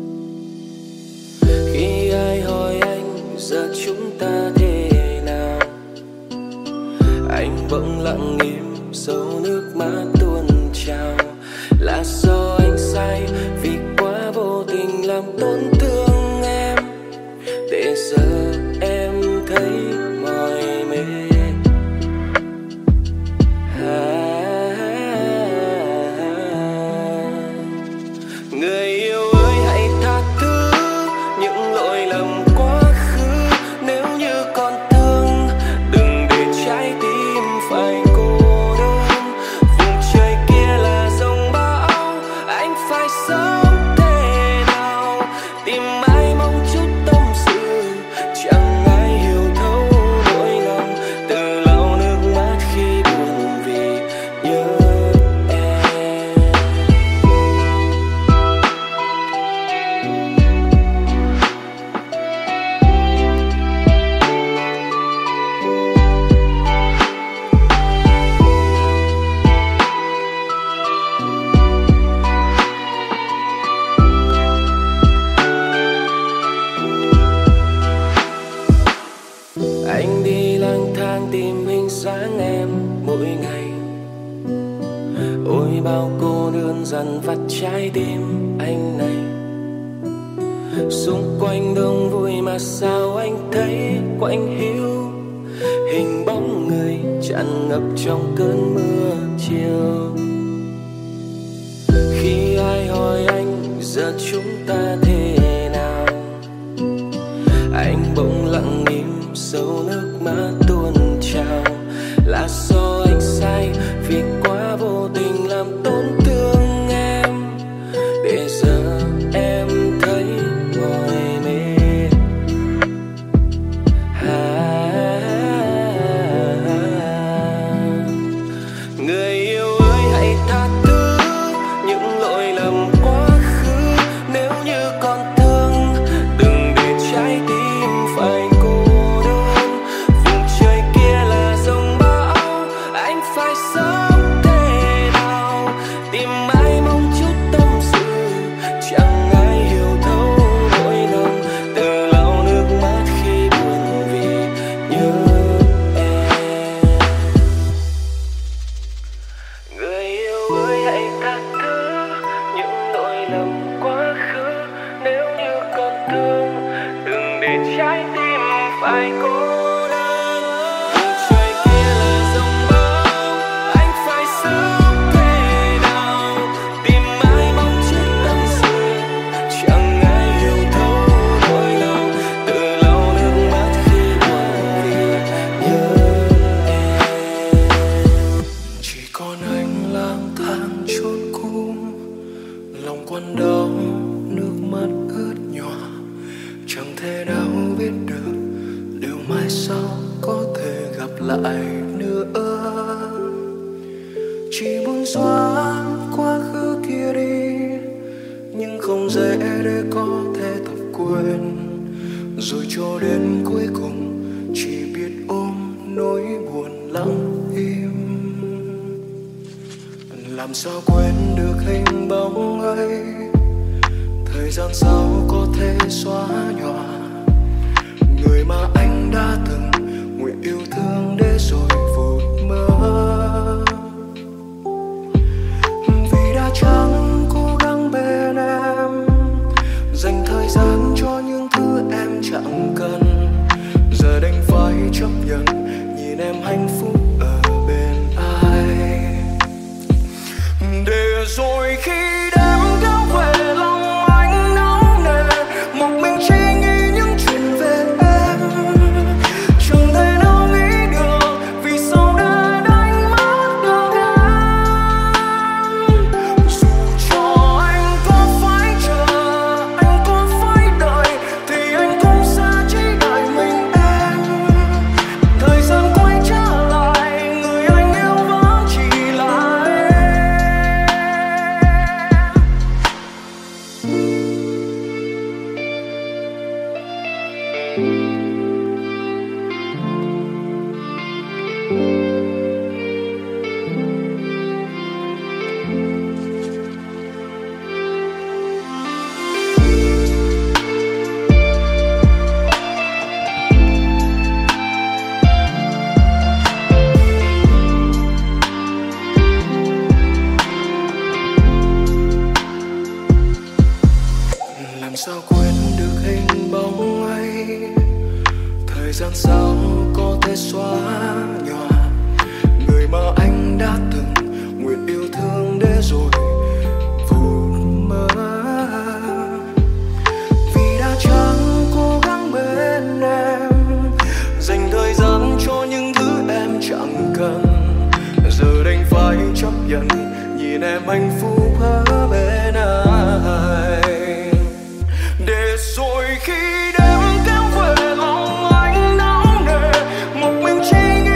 D: Khi ai hỏi anh giờ chúng ta thế nào, anh bỗng lặng im dấu nước mắt tuôn trào. Là do anh sai vì quá vô tình làm tổn thương em, để giờ em thấy mỏi mệt. Người yêu ơi hãy tha thứ những lỗi lầm quá khứ, nếu như còn thương đừng để trái tim phải cô đơn. Vùng mỗi ngày. Ôi bao cô đơn dằn vặt trái tim anh này. Xung quanh đông vui mà sao anh thấy quạnh hiu, hình bóng người tràn ngập trong cơn mưa chiều. Khi ai hỏi anh giờ chúng ta thế nào, anh bỗng lặng im sâu nước mắt tuôn trào. Là do anh sai vì quá vô tình làm tổn thương em, để giờ em thấy mỏi mệt. Người yêu ơi hãy tha thứ những lỗi lầm quá khứ, nếu như còn thương đừng để trái tim phải cô đơn. Vùng trời kia là dòng bão, anh phải sống thế nào, tìm ai mong chút tâm sự, chẳng ai hiểu thấu nỗi lòng, tự lau nước mắt khi buồn vì nhớ em. Người yêu ơi hãy tha thứ những lỗi lầm quá khứ, nếu như còn thương đừng để trái tim phải cô đơn. Vùng trời kia là dòng bão, anh phải sống thế nào, tìm ai mong chút tâm sự, chẳng ai hiểu thấu nỗi lòng, tự lau nước mắt khi buồn vì nhớ em. Chỉ còn anh lang thang chốn cũ, lòng quặn đau nước mắt ướt nhòa, chẳng thể nào biết được liệu mai sau có thể gặp lại nữa. Chỉ muốn xóa quá khứ kia đi, nhưng không dễ để có thể tập quên. Rồi cho đến cuối cùng chỉ biết ôm nỗi buồn lặng im. Làm sao quên được hình bóng ấy, thời gian sau có thể xóa nhòa người mà anh đã từng nguyện yêu thương để rồi vụt mơ. Vì đã chẳng cố gắng bên em, dành thời gian cho những thứ em chẳng cần, giờ đành phải chấp nhận nhìn em hạnh phúc ở bên ai. Để rồi khi đêm kéo về lòng anh nóng nề, một mình chỉ nghĩ những chuyện về em, chẳng thể nào nghĩ được vì sao đã đánh mất được em. Dù cho anh có phải chờ, anh có phải đợi, thì anh cũng sẽ chỉ đợi mình em. Thời gian quay trở lại, người anh yêu vẫn chỉ là em. Làm sao quên được hình bóng ấy, thời gian sau có thể xóa nhòa người mà anh đã từng nguyện yêu thương để rồi vụt mơ. Vì đã chẳng cố gắng bên em, dành thời gian cho những thứ em chẳng cần, giờ đành phải chấp nhận nhìn em hạnh phúc ở bên ai. Để rồi khi đêm kéo về lòng anh nóng nề, một mình chỉ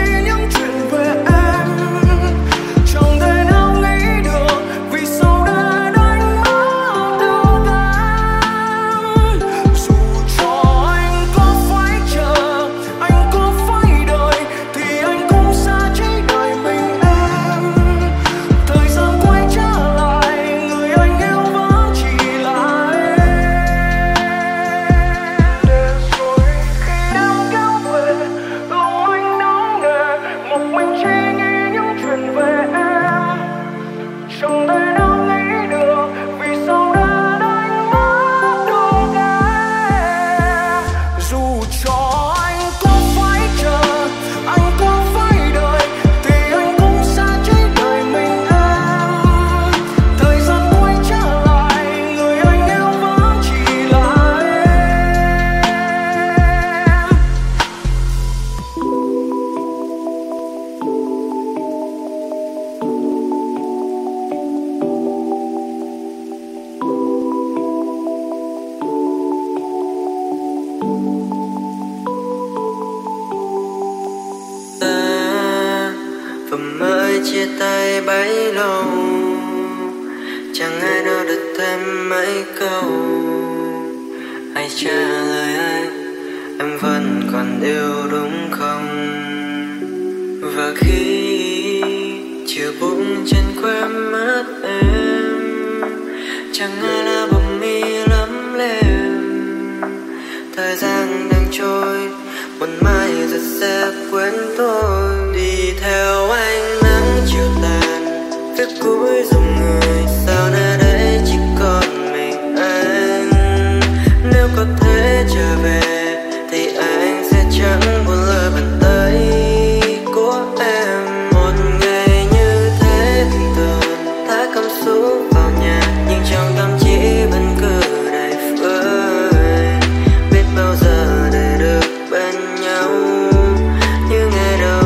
D: cho anh có phải chờ, anh có phải đợi, thì anh cũng sẽ chỉ đợi mình em. Thời gian quay trở lại, người anh yêu vẫn chỉ là em.
F: Và mới chia tay bấy lâu, chẳng ai nói được thêm mấy câu. Hãy trả lời anh, em vẫn còn yêu đúng không? Và khi chiều bỗng trên khóe mắt em, chẳng ai là bóng mi lắm lem. Thời gian đang trôi, một mai rồi sẽ quên tôi. Đi theo ánh nắng chiều tàn, phía cuối dòng người, sao nơi đây chỉ còn mình anh. Nếu có thể trở về thì anh sẽ chẳng buồn lỡ bàn tay của em. Một ngày như thế bình thường, thả cảm xúc vào nhà, nhưng trong tâm trí vẫn cứ đầy vơi. Biết bao giờ để được bên nhau như ngày đầu.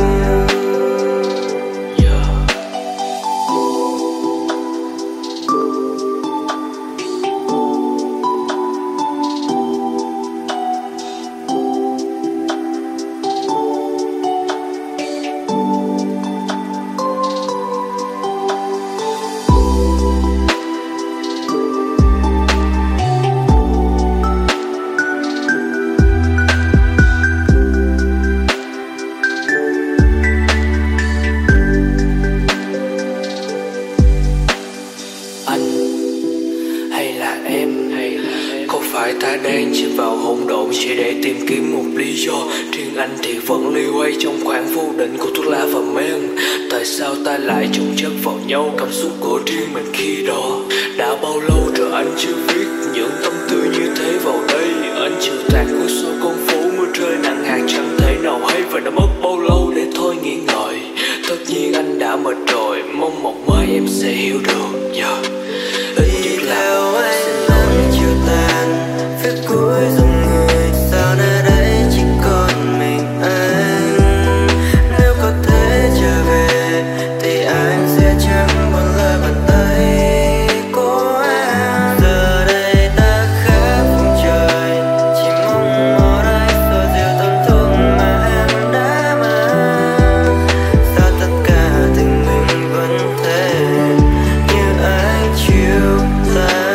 G: Phải ta đang chìm vào hỗn độn chỉ để tìm kiếm một lý do. Riêng anh thì vẫn loay hoay trong khoảng vô định của thuốc lá và men. Tại sao ta lại chồng chất vào nhau cảm xúc của riêng mình khi đó? Đã bao lâu rồi anh chưa viết những tâm tư như thế vào đây? Anh chịu tàn của sau con phố, mưa rơi nặng hạt chẳng thể nào hay. Và đã mất bao lâu để thôi nghĩ ngợi? Tất nhiên anh đã mệt rồi, mong một mai em sẽ hiểu được. Ít nhất là
F: anh nắng chiều tàn, phía cuối dòng người, sao nơi đây chỉ còn mình anh. Nếu có thể trở về thì anh sẽ chẳng buồn lỡ bàn tay của em. Giờ đây ta khắp vùng trời, chỉ mong ở đây xoa dịu tổn thương mà em đã mang. Sao tất cả tình mình vẫn thế như anh chiều tàn.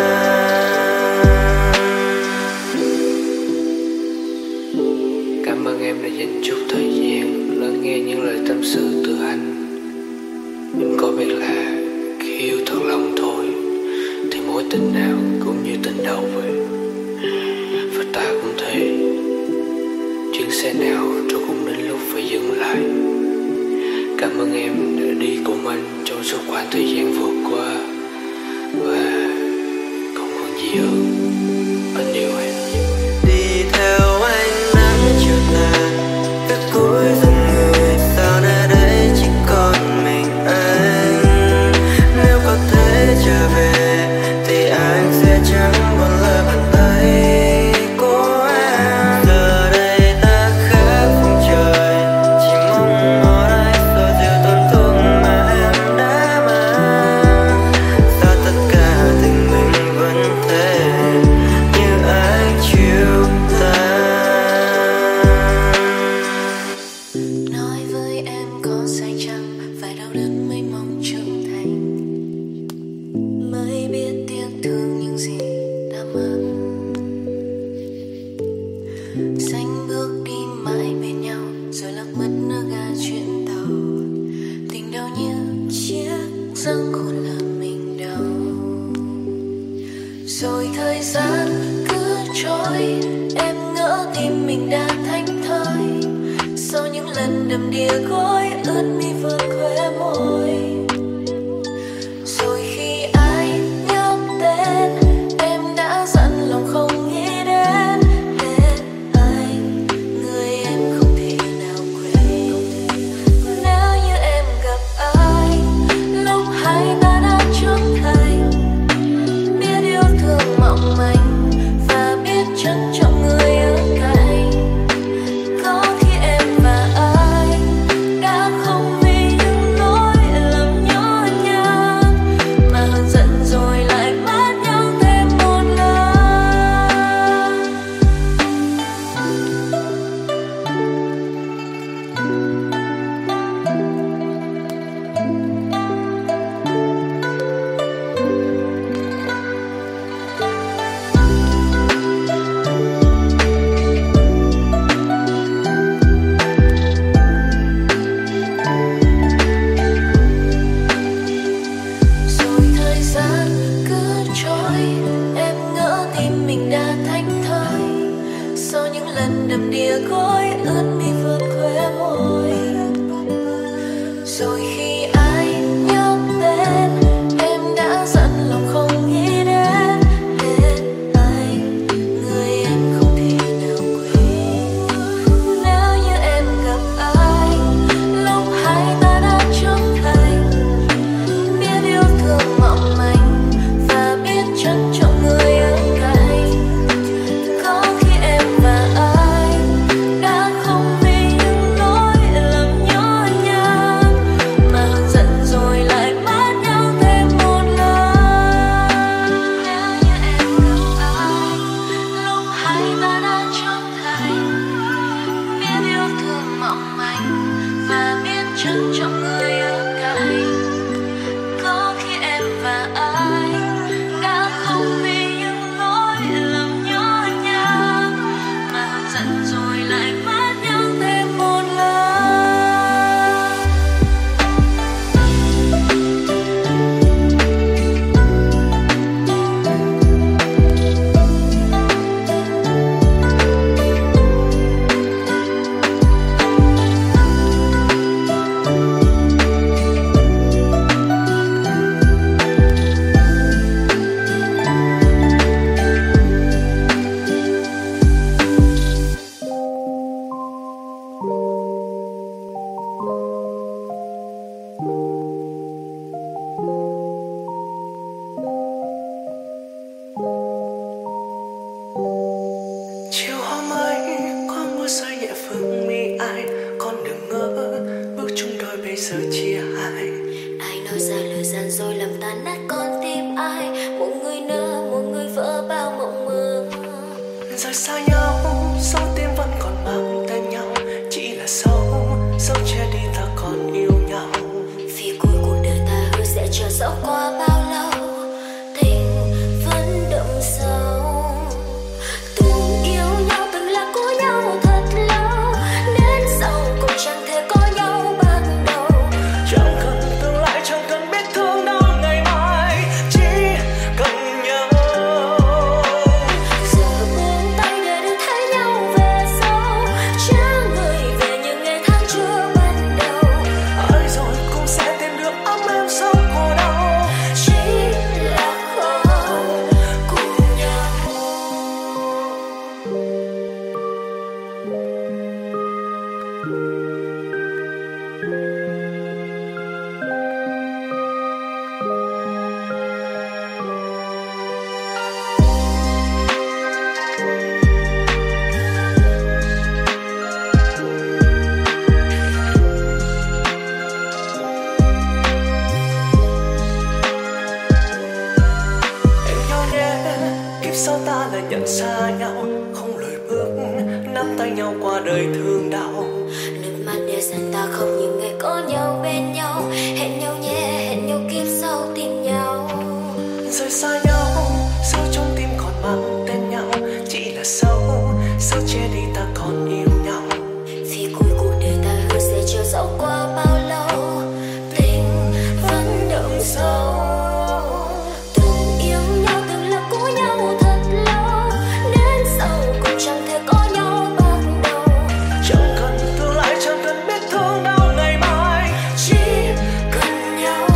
G: Cảm ơn em đã dành chút thời gian lắng nghe những lời tâm sự từ anh. Em có biết là khi yêu thật lòng thôi thì mối tình nào cũng như tình đầu vậy. Và ta cũng thế, chuyến xe nào rồi cũng đến lúc phải dừng lại. Cảm ơn em đã đi cùng anh trong suốt khoảng thời gian vừa qua. Và không còn gì hơn, anh yêu em.
F: Đi theo ánh nắng chiều tàn, phía cuối dòng người, sao nơi đây chỉ còn mình anh. Nếu có thể trở về thì anh sẽ chẳng buồn lỡ bàn tay của em. Giờ đây ta khắp vùng trời, chỉ mong ở đây xoa dịu tổn thương mà em đã mang. Sao tất cả tình mình vẫn thế như anh chiều tàn.
H: Nói với em có sai chăng, phải đau đớn mới mong trưởng thành, mới biết tiếc thương những gì đã mất. Xanh bước đi mãi bên nhau, rồi lạc mất nơi ga chuyến tàu. Tình đâu như chiếc răng khôn là mình đau. Rồi thời gian cứ trôi, em ngỡ tim mình đã thánh thơi. Sau những lần đầm đìa gối ướt mi vừa khóe môi. Rồi khi ai nhắc tên em đã dặn lòng không nghĩ đến hết anh. lần đầm đìa gối ướt mi vượt khóe môi. Rồi khi ai nhắc tên em đã giận lòng không nghĩ đến anh, người em không thể nào quên. Nếu như em gặp ai lúc hai ta đã trưởng thành, biết yêu thương mỏng manh và biết trân trọng người ở cạnh, có khi em và anh đã không vì những lỗi lầm nhỏ nhặt mà hơn giận rồi lại mất nhau thêm một lần. Nếu như em gặp ai lúc hai ta đã trưởng thành, biết yêu thương mỏng manh và biết trân trọng người ở cạnh, có khi em và anh đã không vì những lỗi lầm nhỏ nhặt mà hơn giận rồi lại mất nhau thêm một lần.
G: Chiều hôm ấy có mưa rơi nhẹ vương mi ai, con đừng ngỡ bước chung đôi bây giờ chia hai.
H: Ai nói ra lời gian dối làm tan nát con tim ai, một người nỡ một người vỡ bao mộng mơ.
G: Rời xa nhau dấu tim vẫn còn mang tên nhau, chỉ là dấu che đi ta còn yêu nhau.
H: Vì cuối cuộc đời ta hứa sẽ chờ dẫu qua bao lâu, tình vẫn đậm sâu. Từng yêu nhau từng là của nhau thật lâu, đến sau cũng chẳng thể có nhau ban đầu.
G: Chẳng cần tương lai, chẳng cần biết thương đâu ngày mai, chỉ cần nhau.
H: Giờ buông tay để được thấy nhau về sau, trả người về những ngày tháng chưa ban đầu.
G: Ai rồi cũng sẽ tìm được ấm êm sau khổ đau,
H: Chỉ là không cùng nhau.
G: em nhau nhé. Kiếp sau ta lại nhận xa nhau, không lùi bước nắm tay nhau qua đời thương đau.
H: Nước mắt để dần ta không những ngày có nhau bên nhau, hẹn nhau nhé hẹn nhau kiếp sau tìm nhau.
G: Rời xa nhau dấu trong tim còn mang tên nhau, chỉ là dấu che đi ta còn yêu nhau.
H: Vì cuối cuộc đời ta hứa sẽ chờ dẫu qua bao lâu, tình vẫn đậm sâu. Từng yêu nhau từng là của nhau thật lâu, đến sau cũng chẳng thể có nhau ban đầu.
G: Chẳng cần tương lai, chẳng cần biết thương đâu ngày mai,
H: Chỉ cần nhau.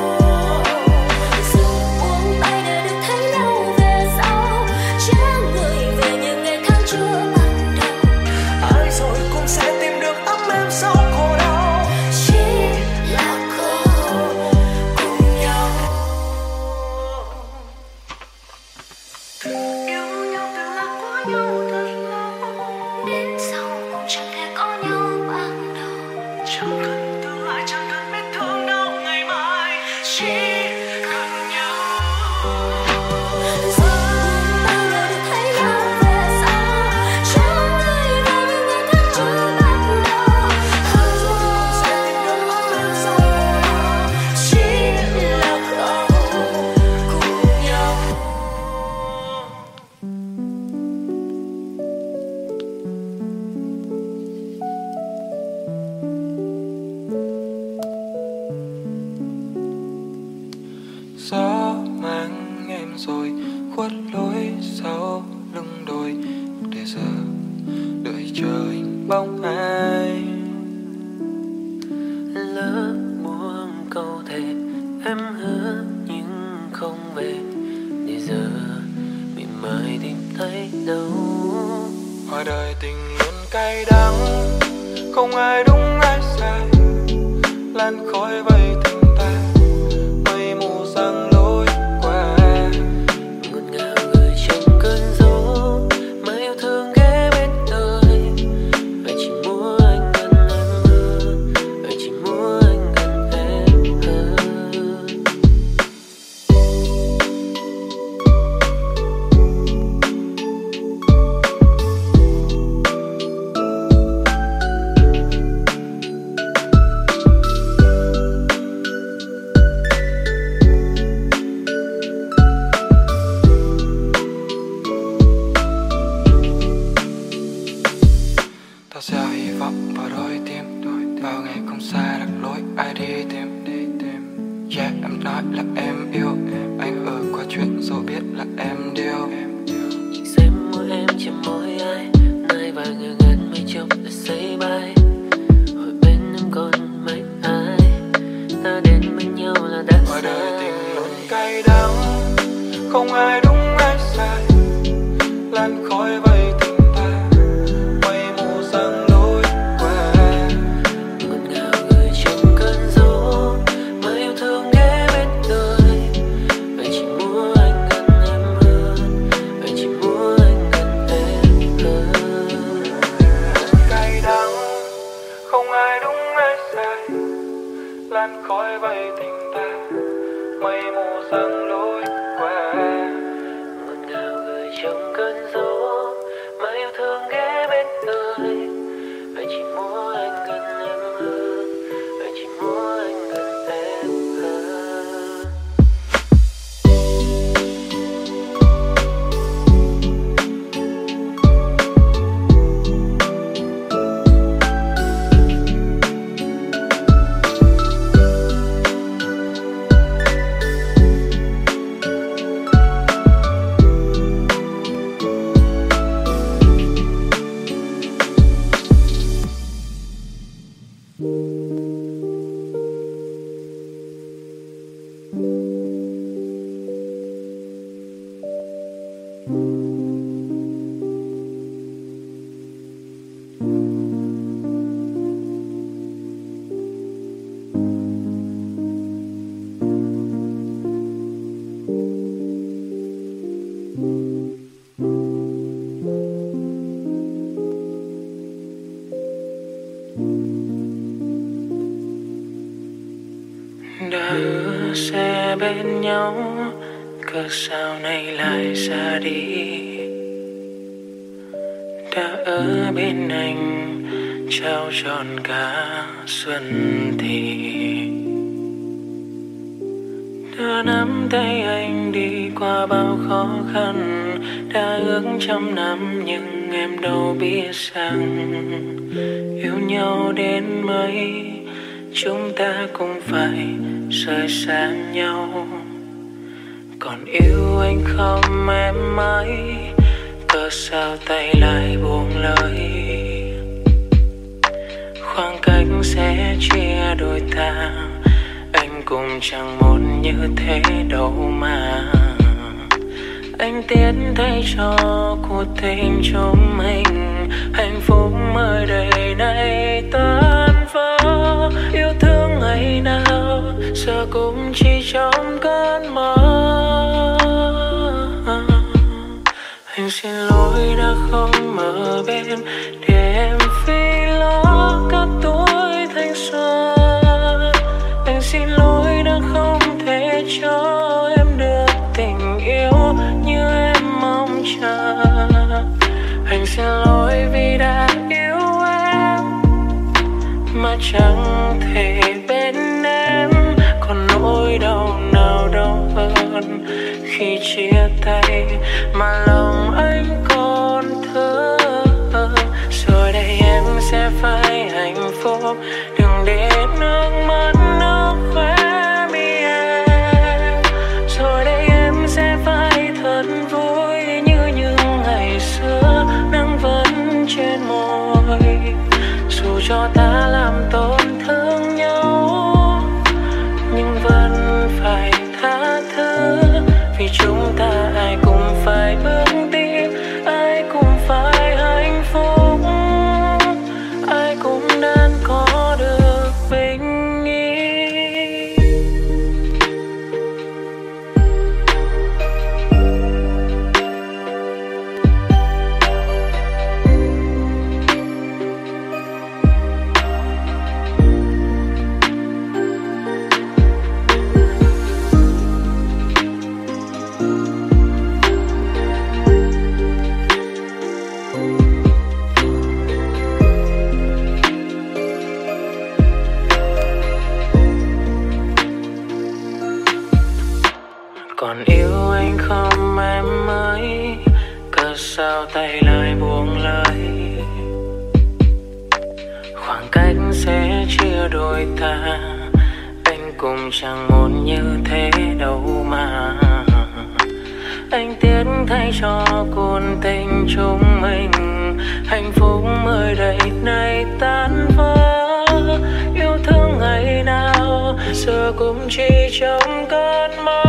H: Giờ buông tay để được thấy nhau về sau, trả người về những ngày tháng chưa ban đầu.
G: ai rồi cũng sẽ tìm được ấm êm sau khổ đau.
H: Chỉ là không cùng nhau. Yêu nhau từng là của nhau thật lâu, đến sau cũng chẳng thể có nhau ban đầu.
G: Chẳng cần tương lai, chẳng cần biết thương đâu ngày mai, chỉ cần nhau.
H: Giờ buông tay để được thấy nhau về sau, trả người về những ngày tháng chưa ban đầu. Ai rồi cũng sẽ tìm được ấm êm sau khổ đau. Chỉ là không cùng nhau.
B: Gió mang em rồi khuất lối sau lưng đồi, để giờ đợi bóng ai.
D: Lỡ buông câu thề em hứa nhưng không về, để giờ bị mãi tìm thấy đâu.
B: Ngoài đời tình luôn cay đắng, không ai đúng ai sai, lan khói vây tình ta, mây mù sang lối qua.
D: Ngọt ngào gửi trong cơn gió, mà yêu thương ghé bên đời. Anh chỉ muốn anh gần em hơn, anh chỉ muốn anh gần em hơn.
B: Ta gieo hy vọng vào đôi tim, bao ngày không xa lạc lối ai đi tìm. Yeah, em nói là em yêu anh, qua chuyện rồi biết là em điêu.
D: Nhìn xem mỗi em chẳng mỗi ai, nay vài ngơ ngẩn mấy chốc đã say bay. Hỏi bên em còn mấy ai, ta đến bên nhau là đã
B: Ngoài đời
D: sai.
B: tình luôn cay đắng, không ai đúng ai sai, lan khói vây tình ta, mây mù sang lối qua.
D: Ngọt ngào gửi trong cơn gió, mà yêu thương ghé bên đời. Anh chỉ muốn anh gần em hơn, anh chỉ muốn anh gần em hơn.
B: Cay đắng, không ai đúng ai sai, lan khói vây tình ta, mây mù sang lối qua.
D: Ngọt ngào gửi trong cơn gió, mà yêu thương ghé bên đời. Anh chỉ muốn anh gần em hơn, anh chỉ muốn anh gần em hơn.
B: Đã hứa sẽ bên nhau, cớ sao nay lại xa đi. Đã ở bên anh trao trọn cả xuân thì, đã nắm tay anh đi qua bao khó khăn, đã ước trăm năm nhưng em đâu biết rằng yêu nhau đến mấy chúng ta cũng phải rời xa nhau. Còn yêu anh không em ơi, cớ sao tay lại buông lời. Khoảng cách sẽ chia đôi ta, anh cũng chẳng muốn như thế đâu mà. Anh tiến thay cho cuộc tình chúng mình, hạnh phúc mới đây này tan vỡ. Yêu thương ngày nào giờ cũng chỉ trong cơn mơ. Anh xin lỗi đã không ở bên để em phi lo cả tuổi thanh xuân. Anh xin lỗi đã không thể cho em được tình yêu như em mong chờ. Anh xin lỗi vì đã yêu em mà chẳng thể bên em. Còn nỗi đau nào đau hơn khi chia tay mà lòng anh còn thơ. Rồi đây em sẽ phải hạnh phúc, đừng để nước mắt nó khóe mi em. Rồi đây em sẽ phải thật vui như những ngày xưa, nắng vẫn trên môi.
G: rồi. Dù cho ta làm tổn thương nhau nhưng vẫn phải tha thứ, vì chúng ta ai cũng phải bước tiếp, ai cũng phải hạnh phúc, ai cũng nên có được bình yên. Còn yêu anh không em ơi, cớ sao tay lại buông lời. Khoảng cách sẽ chia đôi ta, anh cũng chẳng muốn như thế đâu mà. Anh tiếc thay cho cuộc tình chúng mình, hạnh phúc mới đây này tan vỡ. Yêu thương ngày nào giờ cũng chỉ trong cơn mơ.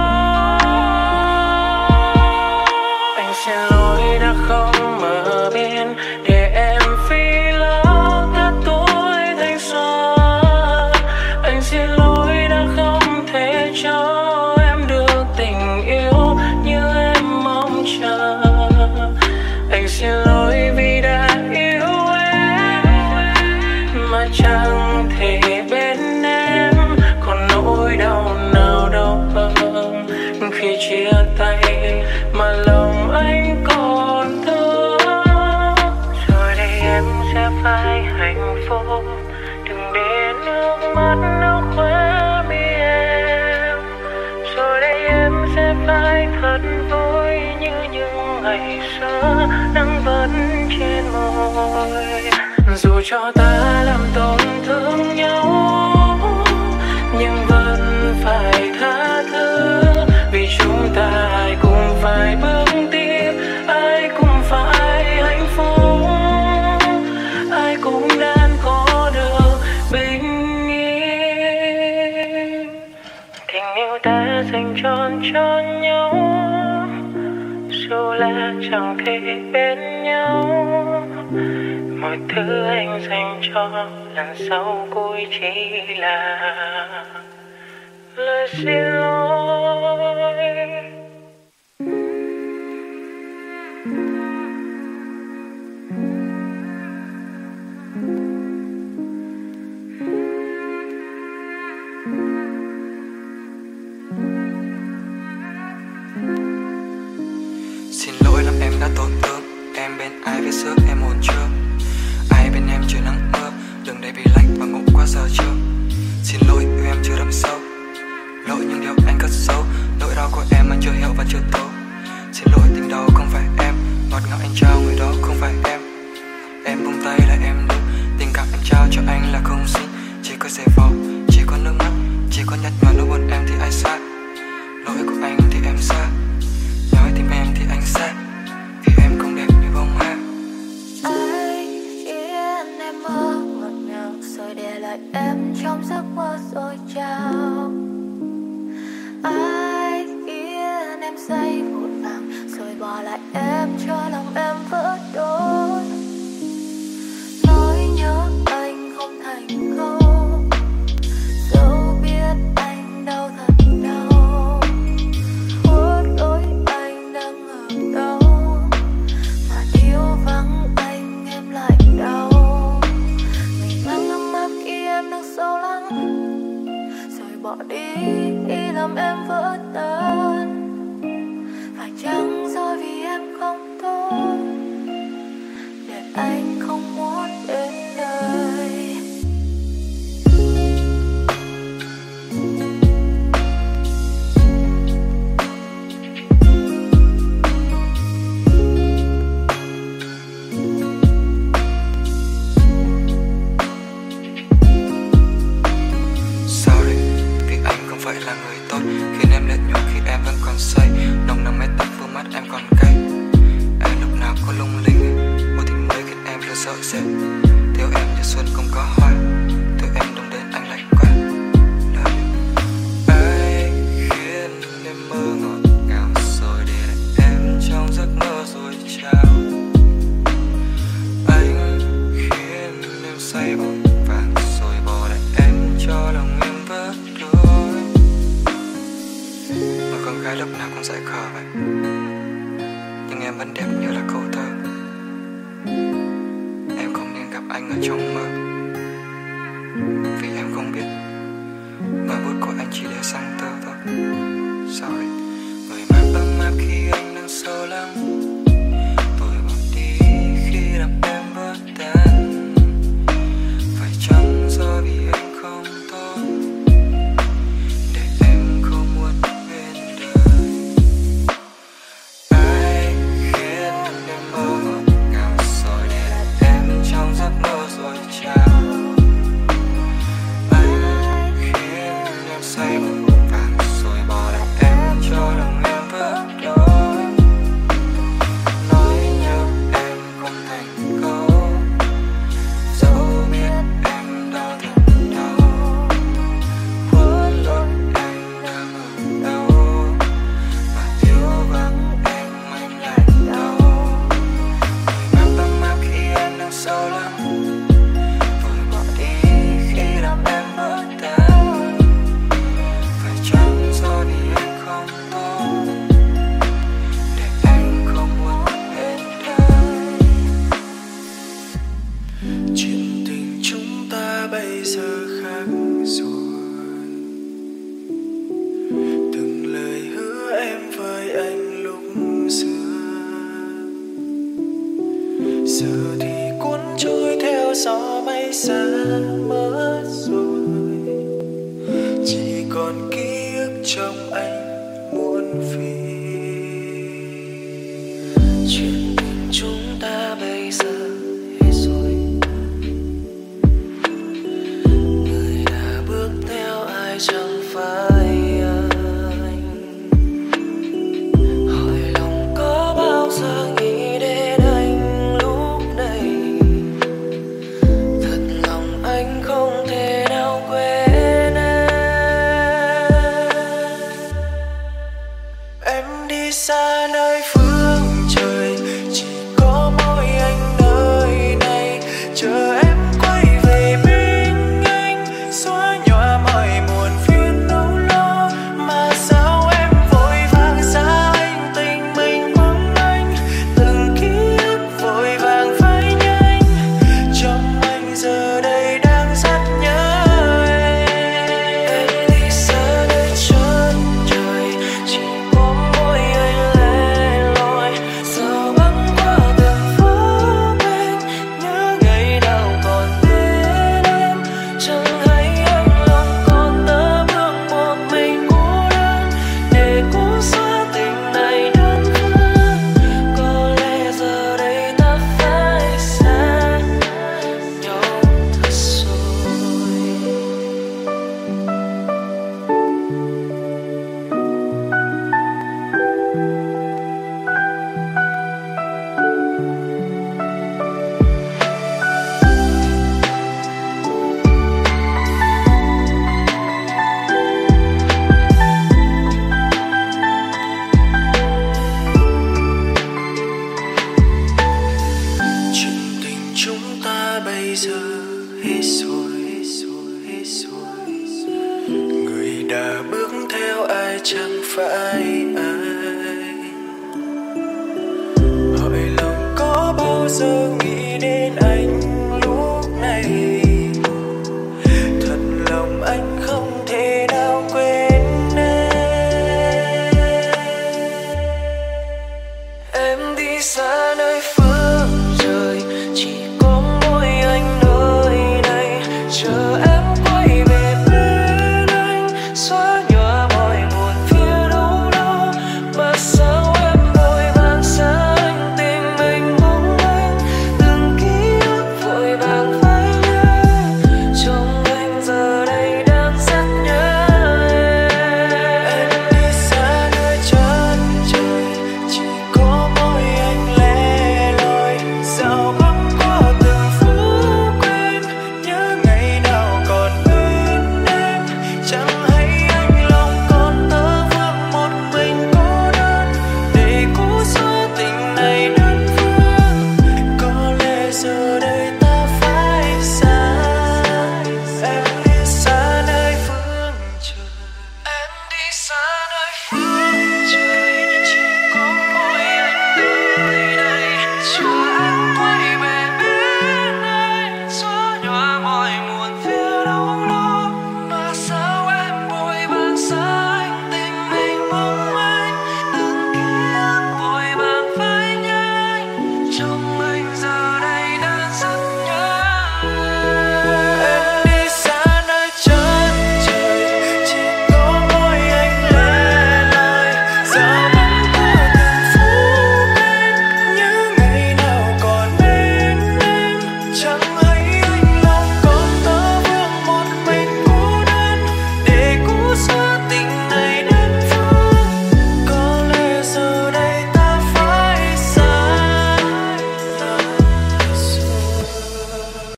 G: Anh xin lỗi đã không mở biển để em phi lâu cả tuổi thanh xuân. Anh xin lỗi đã không thể cho em được tình yêu như em mong chờ. Anh xin lỗi vì đã yêu em mà chẳng thể bên em, còn nỗi đau nào đau hơn khi chia tay mà lòng anh còn thương. Rồi đây em sẽ phải hạnh phúc, đừng để nước mắt nó khóe mi em. Rồi đây em sẽ phải thật vui như những ngày xưa, nắng vẫn trên môi. Dù cho ta làm tổn thương nhau nhưng vẫn phải tha thứ, vì chúng ta ai cũng phải bước tiếp, ai cũng phải hạnh phúc, ai cũng đang có được bình yên. Tình yêu ta dành trọn cho nhau, dù là chẳng thể bên nhau. Mọi thứ anh dành cho lần sau cuối chỉ là lời xin lỗi.
F: Xin lỗi làm em đã tổn thương, em bên ai viết trước em hồn chưa. Ai bên em chưa nắng mưa, đừng để bị lạnh và ngủ quá giờ trưa. Xin lỗi yêu em chưa đâm sâu, lỗi những điều anh cất giấu, nỗi đau của em anh chưa hiểu và chưa thấu. Xin lỗi tình đầu không phải em, ngọt ngào anh trao người đó không phải em. Em buông tay là em đúng, tình cảm anh trao cho anh là không xin. Chỉ có giày vò, chỉ có nước mắt, chỉ có nhặt mà nỗi buồn em thì ai sai. Lỗi của anh thì em sai, nói tìm em thì anh sai, vì em không đẹp như bông hoa.
H: Ai khiến em mơ ngọt ngào rồi để lại em trong giấc mơ rồi chào. Ai khiến em say vội vàng rồi bỏ lại em cho lòng em vỡ đôi. Nói nhớ anh không thành câu, dẫu biết anh đau thật đau. Khuất lối anh đang ở đâu mà yêu vắng anh em lại đau. Mình mang ấm áp khi em đang sâu lắng rồi bỏ đi
F: rơi. Thiếu em như xuân không có hoa, thiếu em đông đến anh lạnh quá. Ai khiến em mơ ngọt ngào rồi để lại em trong giấc mơ rồi chào. Anh khiến em say bóng vàng rồi bỏ lại em cho lòng em vỡ đôi. Mà con gái lúc nào cũng dại khờ vậy, nhưng em vẫn đẹp như là câu thơ. Em không nên gặp anh ở trong mơ, vì em không biết ngòi bút của anh chỉ để sang tơ thôi. Sorry. Người mát ấm áp khi anh đang sâu lắng, tôi bỏ đi khi làm em vỡ tan. Phải chăng do vì anh không tốt, để em không muốn bên đời. Ai khiến em mơ ngọt ngào rồi để lại em trong giấc mơ rồi chào. Anh khiến em say bóng vàng rồi bỏ lại em cho lòng em vỡ đôi. Nói nhớ em không thành câu, dẫu biết em đau thật đau. Muốn lỗi anh đang ở đâu, mà thiếu vắng em lại đau. Người mát ấm áp khi em đang sâu lắng, vội bỏ đi khi làm em vỡ tan. Phải chăng do vì anh không tốt, để anh không muốn bên đời.
B: Chuyện tình chúng ta bây giờ khác rồi. Từng lời hứa em với anh lúc xưa, giờ thì cuốn trôi theo gió bay xa mất rồi. Chỉ còn ký ức trong anh muôn phiền.
G: Chuyện tình chúng ta bây giờ hết rồi. Người đã bước theo ai chẳng phải anh. Hỏi lòng có bao giờ nghĩ đến anh lúc này. Thật lòng anh không thể nào quên
B: Em đi xa nơi phương trời, chỉ có mỗi anh nơi này. Chờ em quay về bên anh, xóa nhòa mọi muộn phiền nỗi lo. Mà sao em vội vàng xa anh, tình mình quăng anh. Từng ký ức vội vàng phai nhanh, trong anh giờ đây đang rất nhớ em.
G: em đi xa nơi chân trời, chỉ có mỗi anh lẻ loi. Giờ băng qua từng phố bên, nhớ ngày nào còn bên em. Chẳng hay anh lòng còn tơ vương một mình cô đơn, để cố xóa tình này đơn phương. Có lẽ giờ đây ta phải xa nhau thật rồi.
B: Chuyện tình chúng ta bây giờ hết rồi. Người đã bước theo ai chẳng phải anh. Hỏi lòng có bao giờ nghĩ